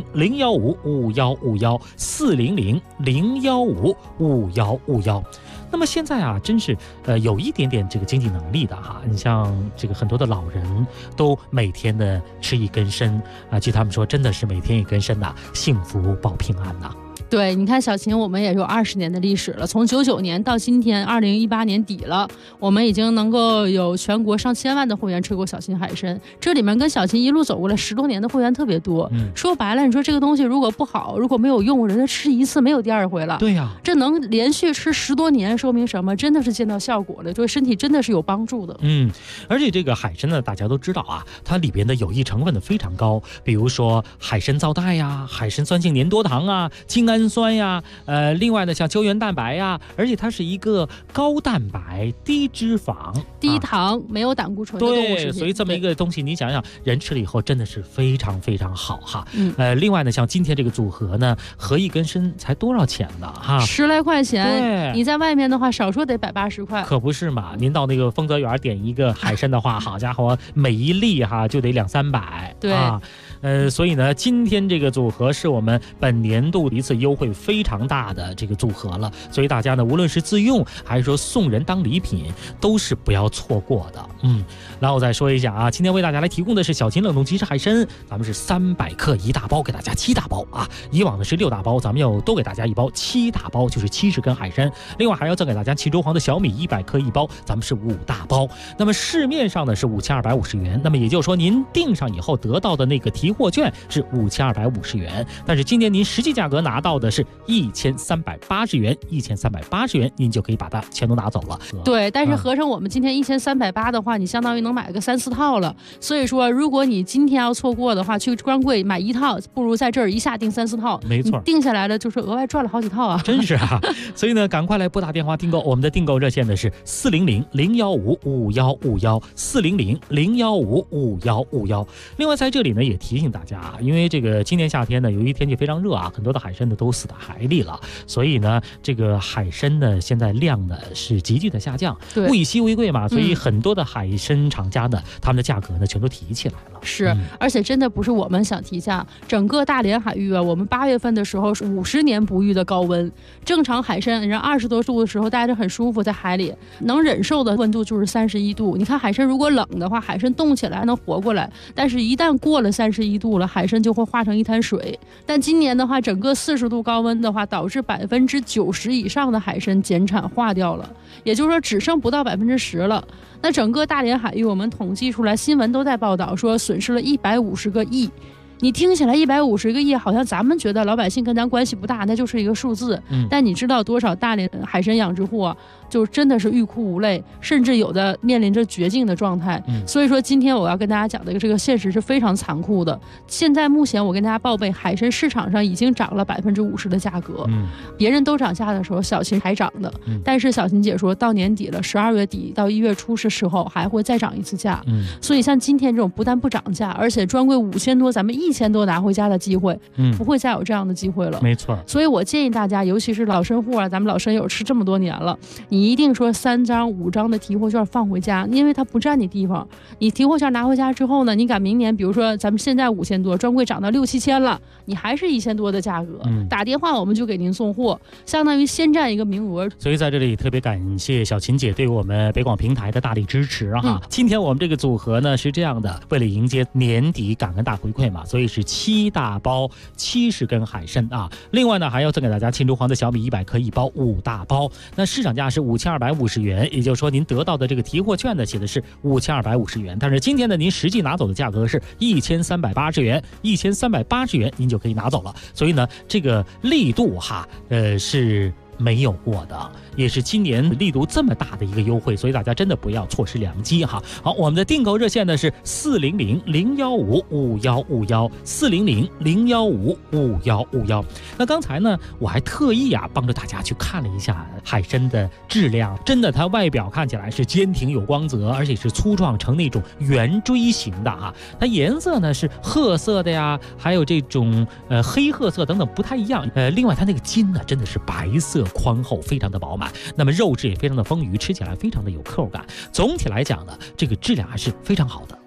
400-015-5151，400-015-5151。 那么现在啊，真是有一点点这个经济能力的哈，你像这个很多的老人都每天的吃一根参啊，据他们说，真的是每天一根参呐，幸福保平安呐。 对，你看小秦，我们也有20年的历史了，从99年到今天2018年底了，我们已经能够有全国上千万的会员吃过小秦海参，这里面跟小秦一路走过来10多年的会员特别多。说白了，你说这个东西如果不好，如果没有用，人家吃一次没有第二回了。 对呀， 这能连续吃10多年，说明什么？真的是见到效果了，对身体真的是有帮助的。 而且这个海参呢，大家都知道啊，它里边的有益成分呢非常高，比如说海参皂苷呀、海参酸性粘多糖啊、精氨酸呀，另外呢像胶原蛋白呀，而且它是一个高蛋白、低脂肪、 低糖、没有胆固醇的动物食品。 对，所以这么一个东西，你想想，人吃了以后真的是非常非常好哈。另外呢，像今天这个组合呢，合一根参才多少钱呢？哈 ，10来块钱。 对， 你在外面的话，少说得180块。 可不是嘛？您到那个丰泽园点一个海参的话，好家伙，每一粒哈就得200-300。 对啊。所以呢，今天这个组合是我们本年度一次优惠非常大的这个组合了，所以大家呢，无论是自用还是说送人当礼品，都是不要错过的。然后我再说一下啊，今天为大家来提供的是小秦冷冻即食海参，咱们是300克1大包，给大家7大包啊。以往的是6大包，咱们要多给大家1包，7大包就是70根海参。另外还要赠给大家齐州黄的小米100克1包，咱们是5大包。那么市面上呢是5250元，那么也就是说您订上以后得到的那个提货券是5250元，但是今年您实际价格拿到的是1380元，1380元您就可以把它全都拿走了。 对，但是合成我们今天1380的话，你相当于能买个3-4套了。所以说，如果你今天要错过的话，去专柜买1套，不如在这儿一下订3-4套。 没错， 定下来了就是额外赚了好几套啊！ 真是啊！所以呢，赶快来拨打电话订购，我们的订购热线呢是400-015-5151，400-015-5151。另外在这里呢也提醒大家啊，因为这个今年夏天呢，由于天气非常热啊，很多的海参呢都死在海里了，所以呢，这个海参呢现在量呢是急剧的下降，物以稀为贵嘛，所以很多的海参厂家呢，他们的价格呢全都提起来了。 是，而且真的不是我们想提价，整个大连海域啊，我们8月份的时候是50年不遇的高温，正常海参人20多度的时候待着很舒服，在海里能忍受的温度就是31度。你看海参如果冷的话，海参冻起来还能活过来，但是一旦过了31度了，海参就会化成一滩水。但今年的话，整个40度高温的话，导致90%以上的海参减产化掉了，也就是说只剩不到10%了。那整个大连海域我们统计出来，新闻都在报道说损失了150个亿。你听起来150个亿，好像咱们觉得老百姓跟咱关系不大，那就是一个数字。但你知道多少大连海参养殖户啊，就真的是欲哭无泪，甚至有的面临着绝境的状态。所以说今天我要跟大家讲的这个现实是非常残酷的。现在目前我跟大家报备，海参市场上已经涨了50%的价格。别人都涨价的时候，小秦还涨的。但是小秦姐说到年底了，12月底到1月初是时候还会再涨一次价。所以像今天这种不但不涨价，而且专柜5000多，咱们1000多拿回家的机会，不会再有这样的机会了。 没错。 所以我建议大家，尤其是老参户啊，咱们老参友吃这么多年了，你一定说3张5张的提货券放回家，因为它不占你地方。你提货券拿回家之后呢，你赶明年，比如说咱们现在5000多，专柜涨到6-7千了，你还是1000多的价格，打电话我们就给您送货，相当于先占一个名额。 所以在这里特别感谢小秦姐对我们北广平台的大力支持哈。今天我们这个组合呢是这样的，为了迎接年底感恩大回馈嘛，所以是7大包70根海参啊。另外呢还要赠给大家沁州黄的小米100克1包5大包，那市场价是5250元，也就是说您得到的这个提货券呢写的是5250元，但是今天呢您实际拿走的价格是1380元，1380元您就可以拿走了。所以呢这个力度哈是没有过的，也是今年力度这么大的一个优惠，所以大家真的不要错失良机哈。好，我们的订购热线呢是400-015-5151，400-015-5151。那刚才呢我还特意帮着大家去看了一下海参的质量，真的它外表看起来是坚挺有光泽，而且是粗壮成那种圆锥形的哈。它颜色呢是褐色的呀，还有这种黑褐色等等不太一样。另外它那个筋呢真的是白色宽厚，非常的饱满，那么肉质也非常的丰腴，吃起来非常的有口感。总体来讲呢，这个质量还是非常好的。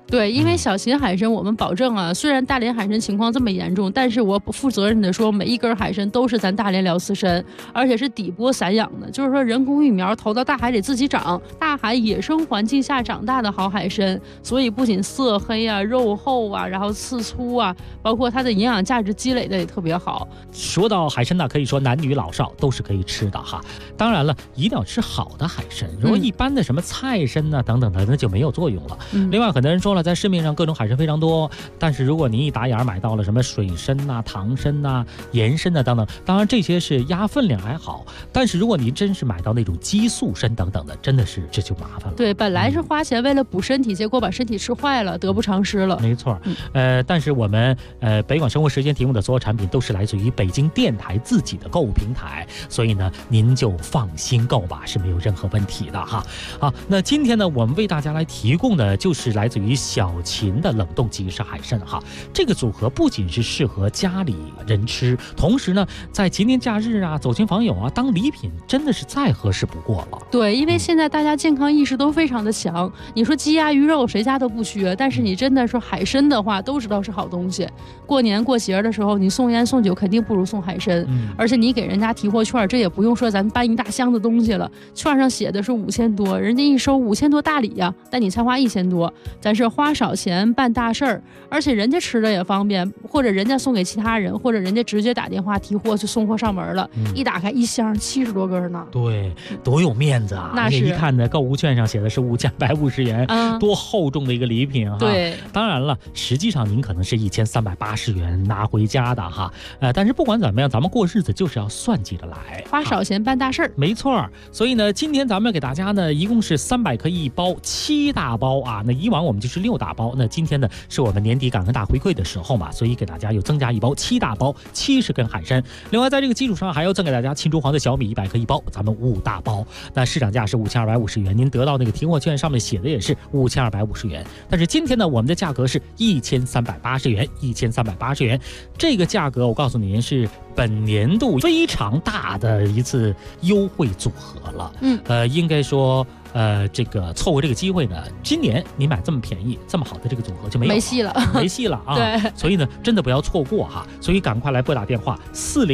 对，因为小型海参我们保证啊，虽然大连海参情况这么严重，但是我负责任的说，每一根海参都是咱大连辽丝参，而且是底部散养的，就是说人工育苗投到大海里自己长，大海野生环境下长大的好海参，所以不仅色黑啊、肉厚啊，然后刺粗啊，包括它的营养价值积累的也特别好。 说到海参呢，可以说男女老少都是可以吃的哈。当然了，一定要吃好的海参，如果一般的什么菜参啊等等的，那就没有作用了。另外，很多人说了，在市面上各种海参非常多，但是如果您一打眼买到了什么水参呐、糖参呐、盐参呐等等，当然这些是压分量还好，但是如果您真是买到那种激素参等等的，真的是这就麻烦了。 对，本来是花钱为了补身体，结果把身体吃坏了，得不偿失了。 没错，但是我们北广生活时间提供的所有产品都是来自于北京电台自己的购物平台，所以呢，您就放心购吧，是没有任何问题的哈。好，那今天呢，我们为大家来提供的就是来自于小秦的冷冻即食海参哈。这个组合不仅是适合家里人吃，同时呢，在节年假日啊、走亲访友啊，当礼品真的是再合适不过了。 对，因为现在大家健康意识都非常的强，你说鸡鸭鱼肉谁家都不缺，但是你真的说海参的话，都知道是好东西。过年过节的时候，你送烟送酒肯定不如送海参，而且你给人家提货券，这也不用说咱搬一大箱的东西了，券上写的是5000多，人家一收5000多大礼呀，但你才花1000多，咱是花少钱办大事儿，而且人家吃的也方便，或者人家送给其他人，或者人家直接打电话提货就送货上门了，一打开一箱70多根呢。 对，多有面子啊！ 那是一看呢，购物券上写的是5150元，多厚重的一个礼品哈。 对， 当然了，实际上您可能是1380元拿回家的哈。但是不管怎么样，咱们过日子就是要算计着来， 花少钱办大事儿。 没错，所以呢，今天咱们给大家呢，一共是300克一包，7大包啊。那以往我们就是6大包，那今天呢，是我们年底感恩大回馈的时候嘛，所以给大家又增加一包7大包，70根海参。另外在这个基础上还要赠给大家青竹黄的小米100克一包，咱们5大包。那市场价是5250元，您得到那个提货券上面写的也是5250元，但是今天呢，我们的价格是1380元，1380元。这个价格我告诉您是本年度非常大的一次优惠组合了。应该说这个错过这个机会呢，今年你买这么便宜这么好的这个组合就没戏了啊。 对， 所以呢，真的不要错过哈，所以赶快来拨打电话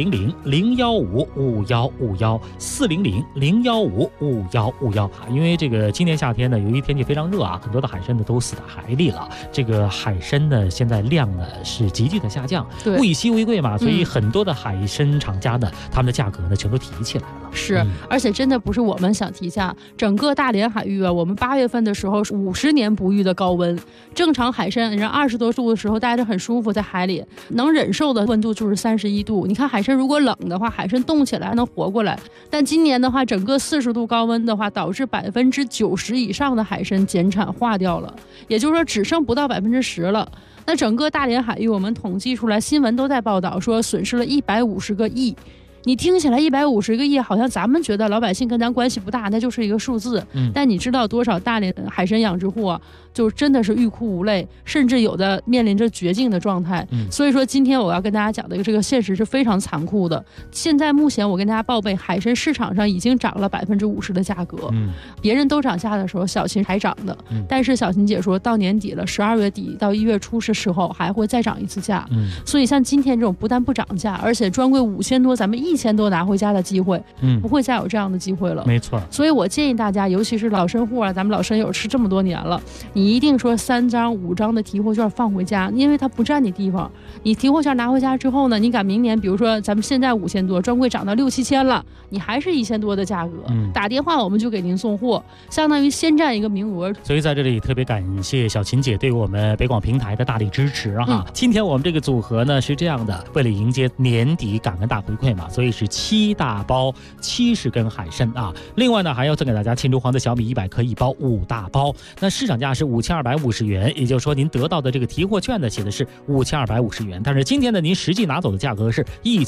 400-015-5151，400-015-5151。因为这个今年夏天呢，由于天气非常热啊，很多的海参呢都死在海里了。这个海参呢现在量呢是急剧的下降，物以稀为贵嘛，所以很多的海参厂家呢，他们的价格呢全都提起来了。 是，而且真的不是我们想提价，整个大连海域啊，我们8月份的时候是50年不遇的高温，正常海参人20多度的时候待着很舒服，在海里能忍受的温度就是31度。你看海参如果冷的话，海参冻起来还能活过来，但今年的话，整个40度高温的话，导致90%以上的海参减产化掉了，也就是说只剩不到10%了。那整个大连海域我们统计出来，新闻都在报道说损失了150个亿。你听起来150个亿，好像咱们觉得老百姓跟咱关系不大，那就是一个数字。但你知道多少大连海参养殖户啊，就真的是欲哭无泪，甚至有的面临着绝境的状态。所以说今天我要跟大家讲的这个现实是非常残酷的。现在目前我跟大家报备，海参市场上已经涨了50%的价格。别人都涨价的时候，小秦还涨的。但是小秦姐说到年底了，12月底到1月初的时候还会再涨一次价。所以像今天这种不但不涨价，而且专柜5000多，咱们1000多拿回家的机会，不会再有这样的机会了。 没错， 所以我建议大家，尤其是老参户啊，咱们老参友吃这么多年了，你一定说3张5张的提货券放回家，因为它不占你地方。你提货券拿回家之后呢，你赶明年，比如说咱们现在5000多，专柜涨到6、7千了，你还是1000多的价格，打电话我们就给您送货，相当于先占一个名额。 所以在这里特别感谢小秦姐对我们北广平台的大力支持哈。今天我们这个组合呢是这样的，为了迎接年底感恩大回馈嘛，所以是7大包70根海参啊。另外呢，还要赠给大家青竹黄的小米100克一包5大包。那市场价是5250元，也就是说您得到的这个提货券呢写的是5250元，但是今天呢您实际拿走的价格是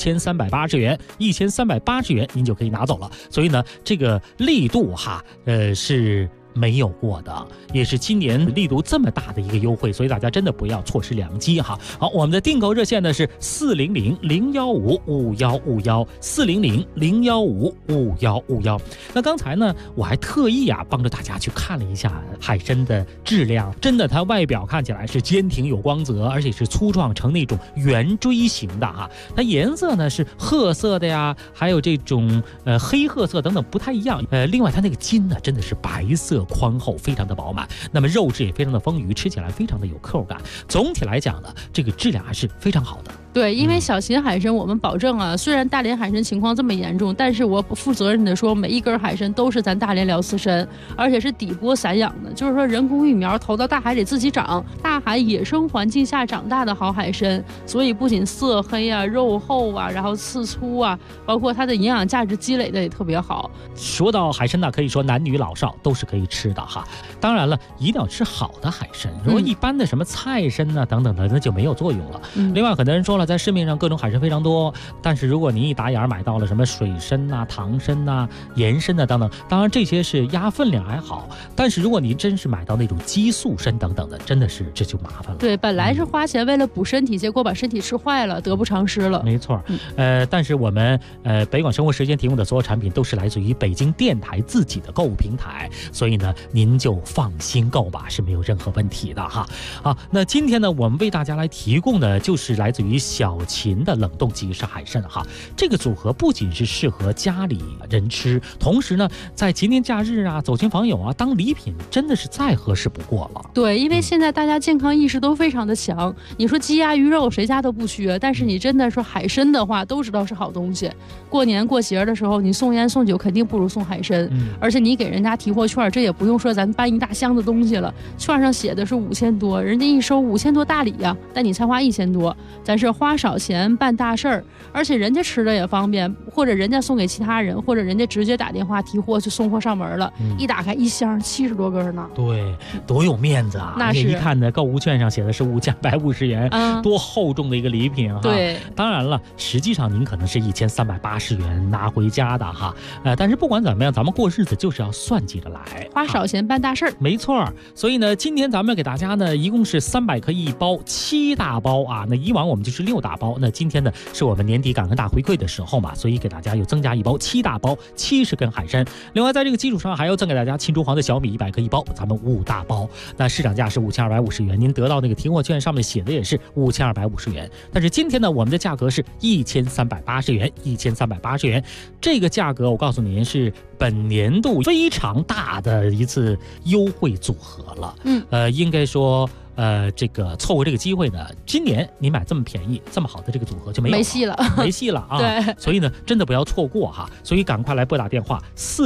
1380元，1380元您就可以拿走了。所以呢这个力度哈是没有过的，也是今年力度这么大的一个优惠，所以大家真的不要错失良机哈。好，我们的订购热线呢是400-015-5151，400-015-5151。那刚才呢，我还特意帮着大家去看了一下海参的质量，真的它外表看起来是坚挺有光泽，而且是粗壮成那种圆锥形的哈。它颜色呢是褐色的呀，还有这种黑褐色等等不太一样。另外它那个筋呢真的是白色宽厚，非常的饱满，那么肉质也非常的丰腴，吃起来非常的有口感。总体来讲呢，这个质量还是非常好的。 对，因为小秦海参我们保证虽然大连海参情况这么严重，但是我负责任的说，每一根海参都是咱大连辽刺参，而且是底部散养的，就是说人工育苗投到大海里自己长，大海野生环境下长大的好海参，所以不仅色黑肉厚然后刺粗包括它的营养价值积累的也特别好。 说到海参呢，可以说男女老少都是可以吃的哈。当然了，一定要吃好的海参，如果一般的什么菜参等等的，那就没有作用了。另外，很多人说了，在市面上各种海参非常多，但是如果您一打眼买到了什么水参糖参盐参等等，当然这些是压分量还好，但是如果您真是买到那种激素参等等的，真的是这就麻烦了。 对，本来是花钱为了补身体，结果把身体吃坏了，得不偿失了。 没错，但是我们北广生活时间提供的所有产品都是来自于北京电台自己的购物平台，所以呢，您就放心购吧，是没有任何问题的哈。好，那今天呢，我们为大家来提供的就是来自于小秦的冷冻即食海参哈。这个组合不仅是适合家里人吃，同时呢，在节年假日走亲访友当礼品，真的是再合适不过了。 对，因为现在大家健康意识都非常的强，你说鸡鸭鱼肉谁家都不缺，但是你真的说海参的话，都知道是好东西。过年过节的时候，你送烟送酒肯定不如送海参，而且你给人家提货券，这也不用说咱搬一大箱子东西了，券上写的是5000多，人家一收5000多大礼但你才花1000多，咱是花少钱办大事儿，而且人家吃的也方便，或者人家送给其他人，或者人家直接打电话提货就送货上门了，一打开一箱70多根呢。 对，多有面子啊！ 那是一看呢，购物券上写的是5250元，多厚重的一个礼品哈。 对， 当然了，实际上您可能是1380元拿回家的哈。但是不管怎么样，咱们过日子就是要算计着来， 花少钱办大事儿。 没错，所以呢，今天咱们给大家呢，一共是300克一包，7大包那以往我们就是6大包，那今天呢是我们年底感恩大回馈的时候嘛，所以给大家又增加一包7大包，70根海参。另外在这个基础上还要赠给大家青竹黄的小米100克一包，咱们5大包。那市场价是5250元，您得到那个提货券上面写的也是5250元，但是今天呢，我们的价格是1380元，1380元。这个价格我告诉您是本年度非常大的一次优惠组合了。应该说这个错过这个机会呢，今年你买这么便宜这么好的这个组合就没戏了对， 所以呢真的不要错过哈，所以赶快来拨打电话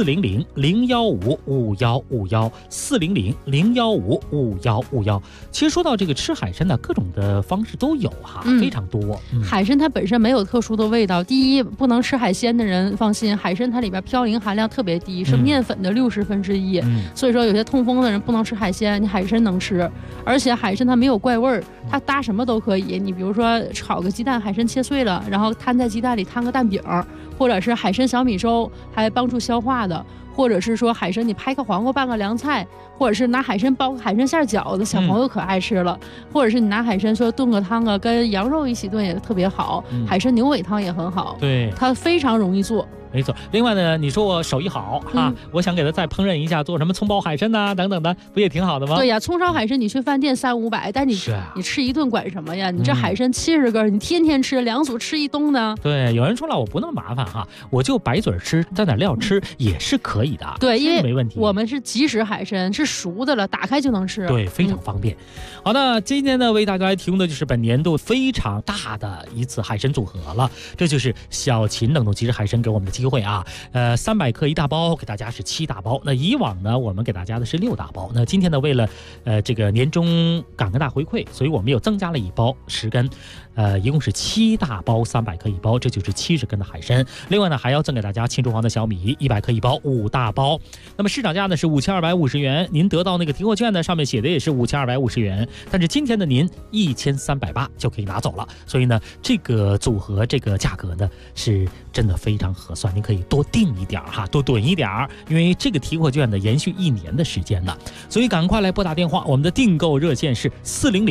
400-015-5151，400-015-5151。其实说到这个吃海参呢，各种的方式都有哈，非常多。 海参它本身没有特殊的味道，第一，不能吃海鲜的人放心，海参它里边嘌呤含量特别低，是面粉的1/60，所以说有些痛风的人不能吃海鲜，你海参能吃，而且海参它没有怪味儿，它搭什么都可以。你比如说炒个鸡蛋，海参切碎了，然后摊在鸡蛋里摊个蛋饼，或者是海参小米粥，还帮助消化的。或者是说海参你拍个黄瓜拌个凉菜，或者是拿海参包个海参馅饺子，小朋友可爱吃了。或者是你拿海参说炖个汤跟羊肉一起炖也特别好，海参牛尾汤也很好。 对， 它非常容易做。 没错，另外呢，你说我手艺好我想给他再烹饪一下，做什么葱爆海参等等的，不也挺好的吗？ 对呀，葱烧海参你去饭店300-500，但你吃一顿管什么呀？你这海参70根，你天天吃，2组吃一冬呢？ 对，有人说了，我不那么麻烦我就白嘴吃，蘸点料吃也是可以的。 对，因为没问题。 我们是即食海参，是熟的了，打开就能吃。 对，非常方便。好的，今天呢为大家来提供的就是本年度非常大的一次海参组合了，这就是小秦冷冻即食海参给我们的机会300克一大包，给大家是7大包。那以往呢，我们给大家的是6大包。那今天呢，为了这个年终感恩大回馈，所以我们又增加了一包10根。 一共是7大包300克一包，这就是70根的海参。另外呢，还要赠给大家青厨房的小米100克一包，5大包。那么市场价呢是5250元，您得到那个提货券呢，上面写的也是5250元，但是今天的您1380就可以拿走了。所以呢，这个组合这个价格呢是真的非常合算，您可以多订一点哈，多囤一点，因为这个提货券呢延续1年的时间呢，所以赶快来拨打电话，我们的订购热线是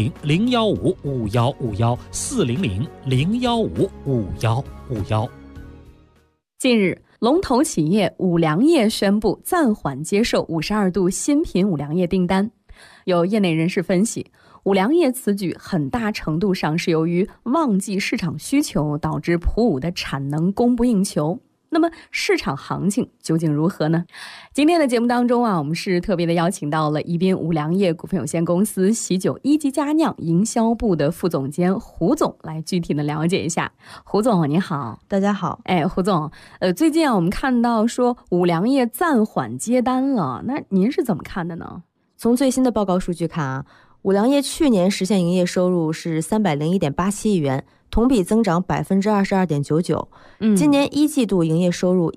400-015-5151，400-015-5151。 近日，龙头企业五粮液宣布暂缓接受52度新品五粮液订单。有业内人士分析，五粮液此举很大程度上是由于旺季市场需求导致普五的产能供不应求。那么市场行情究竟如何呢？今天的节目当中我们是特别的邀请到了宜宾五粮液股份有限公司喜酒一级佳酿营销部的副总监胡总来具体的了解一下。胡总你好。 大家好。 胡总，最近我们看到说五粮液暂缓接单了，那您是怎么看的呢？ 从最新的报告数据看五粮液去年实现营业收入是301.87亿元，同比增长22.99%。今年1季度营业收入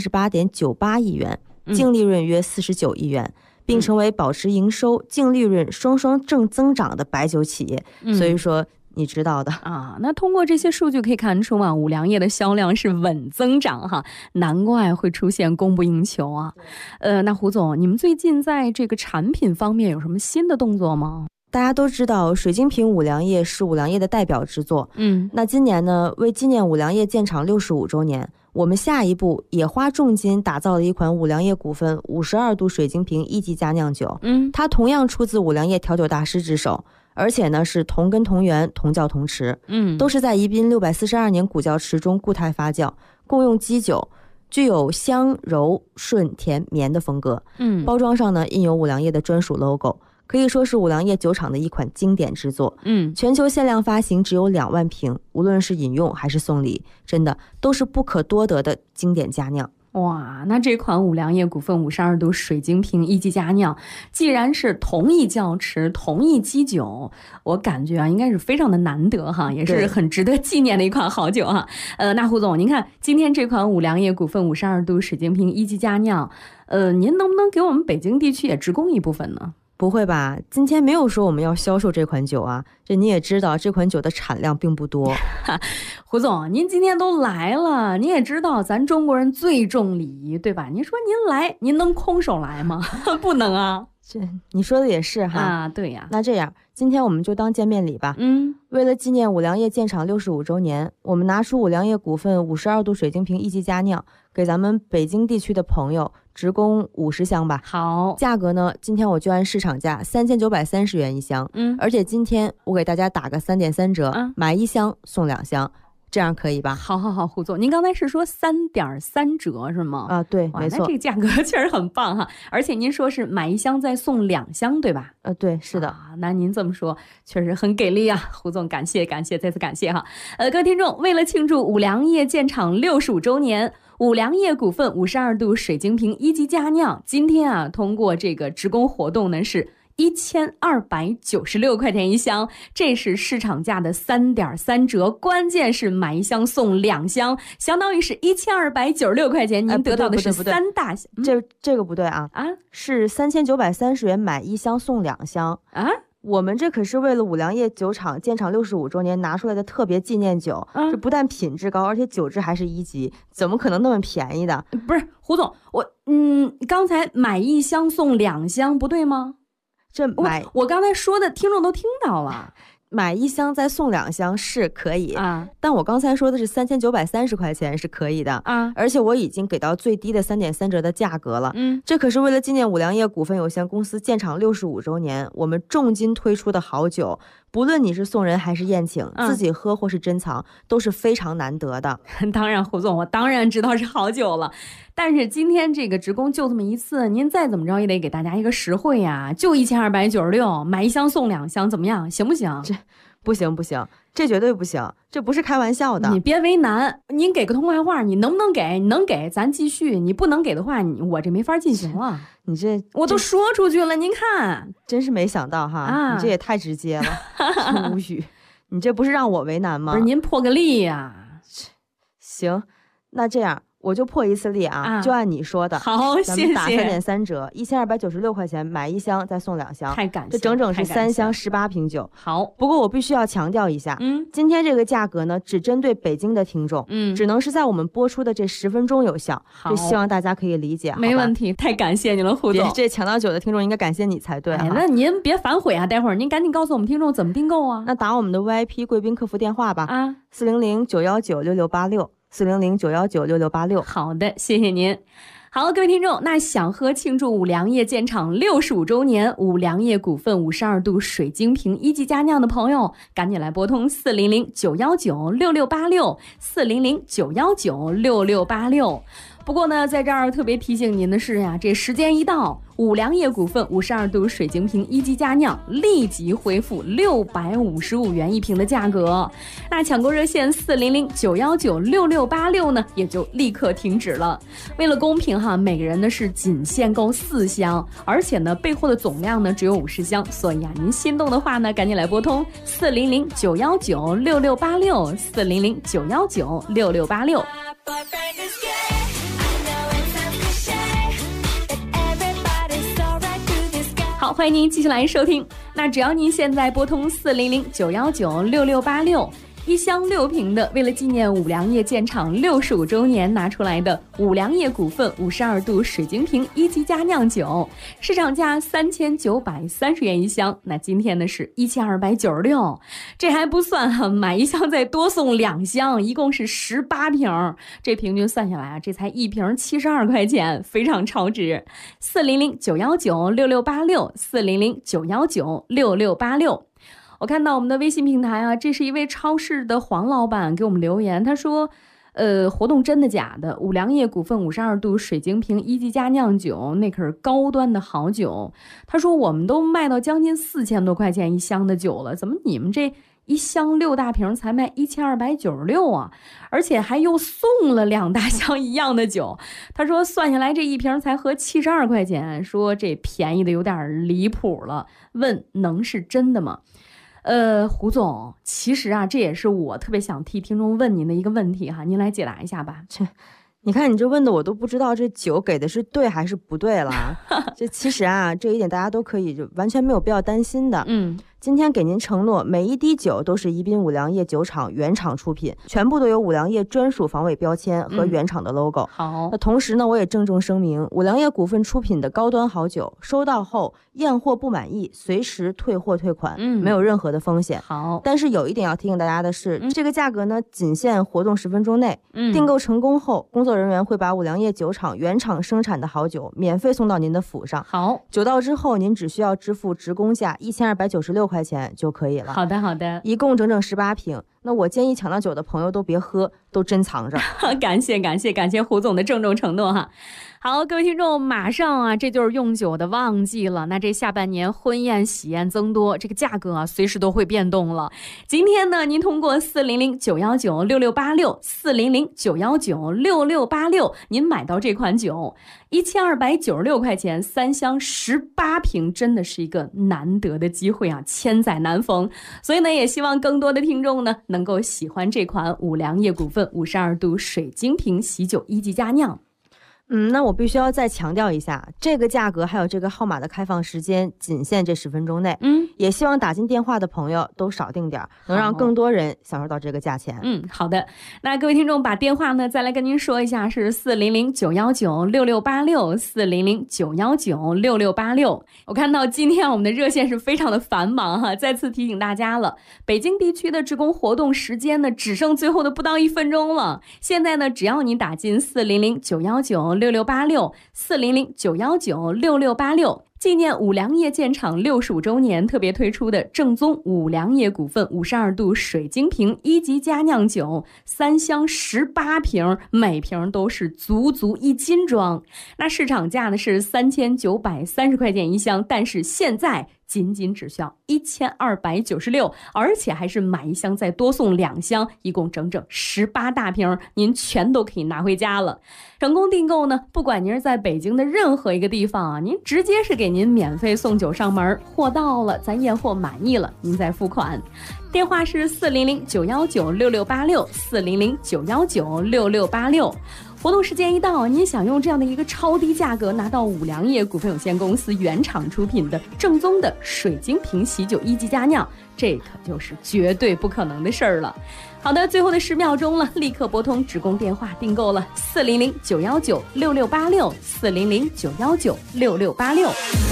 138.98亿元，净利润约49亿元，并成为保持营收、净利润双双正增长的白酒企业。所以说你知道的那通过这些数据可以看出五粮液的销量是稳增长哈，难怪会出现供不应求啊。那胡总，你们最近在这个产品方面有什么新的动作吗？ 大家都知道水晶瓶五粮液是五粮液的代表之作。那今年呢，为纪念五粮液建厂65周年，我们下一步也花重金打造了一款五粮液股份52度水晶瓶1级佳酿酒。它同样出自五粮液调酒大师之手，而且呢是同根同源同窖同池，都是在宜宾642年古窖池中固态发酵，共用基酒，具有香柔顺甜绵的风格。包装上呢印有五粮液的专属 logo， 可以说是五粮液酒厂的一款经典之作。全球限量发行只有2万瓶，无论是饮用还是送礼，真的都是不可多得的经典佳酿。 哇，那这款五粮液股份52度水晶瓶1级佳酿，既然是同一窖池同一基酒，我感觉应该是非常的难得哈，也是很值得纪念的一款好酒哈。那胡总，您看今天这款五粮液股份52度水晶瓶1级佳酿，您能不能给我们北京地区也直供一部分呢？ 不会吧，今天没有说我们要销售这款酒啊，这你也知道这款酒的产量并不多。 胡总，您今天都来了，您也知道咱中国人最重礼仪，对吧？您说您来，您能空手来吗？不能啊。 这你说的也是哈。 对呀。 那这样今天我们就当见面礼吧。为了纪念五粮液建厂65周年，我们拿出五粮液股份52度水晶瓶1级佳酿，给咱们北京地区的朋友直供50箱吧。 好， 价格呢，今天我就按市场价3930元一箱。而且今天我给大家打个3.3折，买1箱送2箱。这样可以吧？ 好，胡总，您刚才是说3.3折是吗？ 对，没错。 那这个价格确实很棒哈，而且您说是买1箱再送2箱，对吧？ 对，是的。 那您这么说确实很给力啊，胡总，感谢，再次感谢哈。各位听众，为了庆祝五粮液建厂65周年，五粮液股份52度水晶瓶1级佳酿，今天通过这个直供活动呢是1296块钱一箱，这是市场价的3.3折，关键是买1箱送2箱，相当于是1296块钱，您得到的是3大箱。 这个不对啊，是3930元买1箱送2箱啊。我们这可是为了五粮液酒厂建厂65周年拿出来的特别纪念酒，这不但品质高，而且酒质还是1级，怎么可能那么便宜的？ 不是胡总，刚才买1箱送2箱不对吗？我刚才说的听众都听到了， 买1箱再送2箱是可以但我刚才说的是3930块钱是可以的而且我已经给到最低的3.3折的价格了。这可是为了纪念五粮液股份有限公司建厂65周年，我们重金推出的好酒，不论你是送人还是宴请，自己喝或是珍藏，都是非常难得的。 当然胡总，我当然知道是好酒了，但是今天这个直供就这么一次，您再怎么着也得给大家一个实惠呀，就1296，买1箱送2箱，怎么样？行不行？ 这不行，这绝对不行，这不是开玩笑的。 你别为难，您给个通快话，你能不能给？你能给咱继续，你不能给的话，我这没法进行了。 你这我都说出去了，您看， 真是没想到哈，你这也太直接了，无语。 你这不是让我为难吗？ 不是您破个例呀。 行，那这样我就破一次例啊，就按你说的。 好， 咱们打3.3折，1296块钱买1箱再送2箱， 太感谢， 这整整是3箱18瓶酒。 好， 不过我必须要强调一下，今天这个价格呢，只针对北京的听众，只能是在我们播出的这10分钟有效，这希望大家可以理解。 没问题，太感谢您了，胡总。 这抢到酒的听众应该感谢你才对。 那您别反悔啊，待会儿您赶紧告诉我们听众怎么订购啊。 那打我们的 VIP 贵宾客服电话吧， 啊 ，400-919-6686。400-919-6686。 好的，谢谢您。好，各位听众，那想喝庆祝五粮液建厂65周年五粮液股份52度水晶瓶1级佳酿的朋友，赶紧来拨通400-919-6686 400-919-6686。不过呢，在这儿特别提醒您的是呀，这时间一到，五粮液股份52度水晶瓶1级佳酿立即恢复655元一瓶的价格。那抢购热线400-919-6686呢，也就立刻停止了。为了公平哈，每个人呢是仅限购4箱，而且呢备货的总量呢只有50箱，所以啊，您心动的话呢，赶紧来拨通400-919-6686 400-919-6686。好，欢迎您继续来收听。那只要您现在拨通400-919-6686。1箱6瓶的，为了纪念五粮液建厂65周年拿出来的五粮液股份52度水晶瓶1级佳酿酒，市场价3930元一箱，那今天呢是1296，这还不算哈，买1箱再多送2箱，一共是18瓶，这平均算下来啊，这才1瓶72块钱，非常超值。400-919-6686 400-919-6686。我看到我们的微信平台啊，这是一位超市的黄老板给我们留言，他说活动真的假的？五粮液股份52度水晶瓶1级佳酿酒，那可是高端的好酒。他说我们都卖到将近4000多块钱一箱的酒了，怎么你们这1箱6大瓶才卖1296啊？而且还又送了2大箱一样的酒。他说算下来这一瓶才合72块钱，说这便宜的有点离谱了，问能是真的吗？胡总，其实啊，这也是我特别想替听众问您的一个问题哈，您来解答一下吧。 你看你这问的我都不知道这酒给的是对还是不对了。这其实啊，这一点大家都可以就完全没有必要担心的。今天给您承诺，每一滴酒都是宜宾五粮液酒厂原厂出品，全部都有五粮液专属防伪标签和原厂的 logo。 好， 那同时呢，我也郑重声明，五粮液股份出品的高端好酒，收到后验货不满意，随时退货退款，没有任何的风险。 好， 但是有一点要提醒大家的是，这个价格呢，仅限活动10分钟内。订购成功后，工作人员会把五粮液酒厂原厂生产的好酒免费送到您的府上。 好， 酒到之后，您只需要支付职工价1296块钱就可以了。 好的，好的， 一共整整18瓶。那我建议抢到酒的朋友都别喝，都珍藏着。 感谢胡总的郑重承诺哈。好，各位听众，马上啊，这就是用酒的旺季了。那这下半年婚宴喜宴增多，这个价格啊，随时都会变动了。今天呢，您通过400-919-6686 400-919-6686，您买到这款酒1296块钱，3箱18瓶，真的是一个难得的机会啊，千载难逢。所以呢，也希望更多的听众呢，能够喜欢这款五粮液股份52度水晶瓶喜酒1级佳酿。 那我必须要再强调一下，这个价格还有这个号码的开放时间仅限这10分钟内。也希望打进电话的朋友都少订点，能让更多人享受到这个价钱。 好的。那各位听众把电话呢再来跟您说一下，是400-919-6686 400-919-6686。我看到今天我们的热线是非常的繁忙哈，再次提醒大家了，北京地区的职工活动时间呢只剩最后的不到1分钟了。现在呢，只要你打进400-919-6686 400-919-6686，纪念五粮液建厂65周年特别推出的正宗五粮液股份52度水晶瓶1级佳酿酒，3箱18瓶，每瓶都是足1斤装。那市场价呢是3930块钱一箱，但是现在仅只需要1296，而且还是买1箱再多送2箱，一共整整18大瓶，您全都可以拿回家了。成功订购呢，不管您是在北京的任何一个地方啊，您直接是给给您免费送酒上门，货到了咱验货满意了您再付款。电话是400-919-6686，400-919-6686。活动时间一到，您想用这样的一个超低价格拿到五粮液股份有限公司原厂出品的正宗的水晶瓶喜酒1级佳酿，这可就是绝对不可能的事儿了。好的，最后的10秒钟了，立刻拨通直供电话订购了400-919-6686，400-919-6686。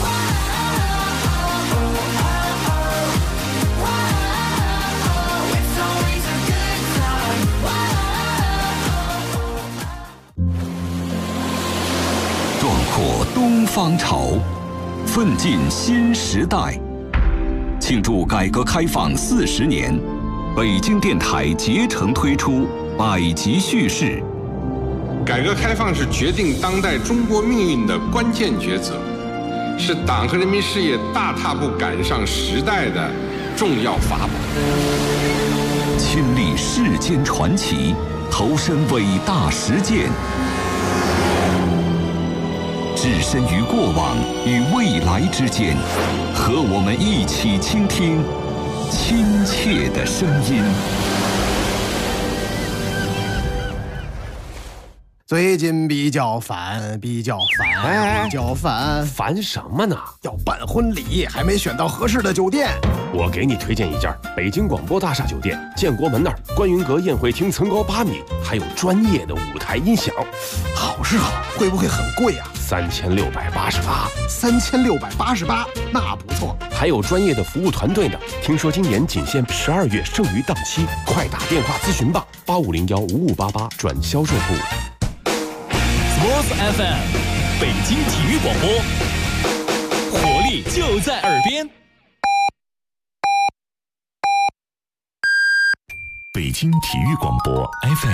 壮阔东方潮，奋进新时代。庆祝改革开放40年，北京电台竭诚推出百集叙事。 改革开放是决定当代中国命运的关键抉择，是党和人民事业大踏步赶上时代的重要法宝。 亲历世间传奇，投身伟大实践，置身于过往与未来之间，和我们一起倾听亲切的声音。 最近比较烦， 烦什么呢？ 要办婚礼，还没选到合适的酒店。 我给你推荐一家北京广播大厦酒店，建国门那儿观云阁宴会厅层高8米，还有专业的舞台音响。 好是好，会不会很贵啊 ？3688， 那不错。 还有专业的服务团队呢。听说今年仅限12月剩余档期，快打电话咨询吧，85015588转销售部。 Sports FM， 北京体育广播，活力就在耳边。 北京体育广播 FM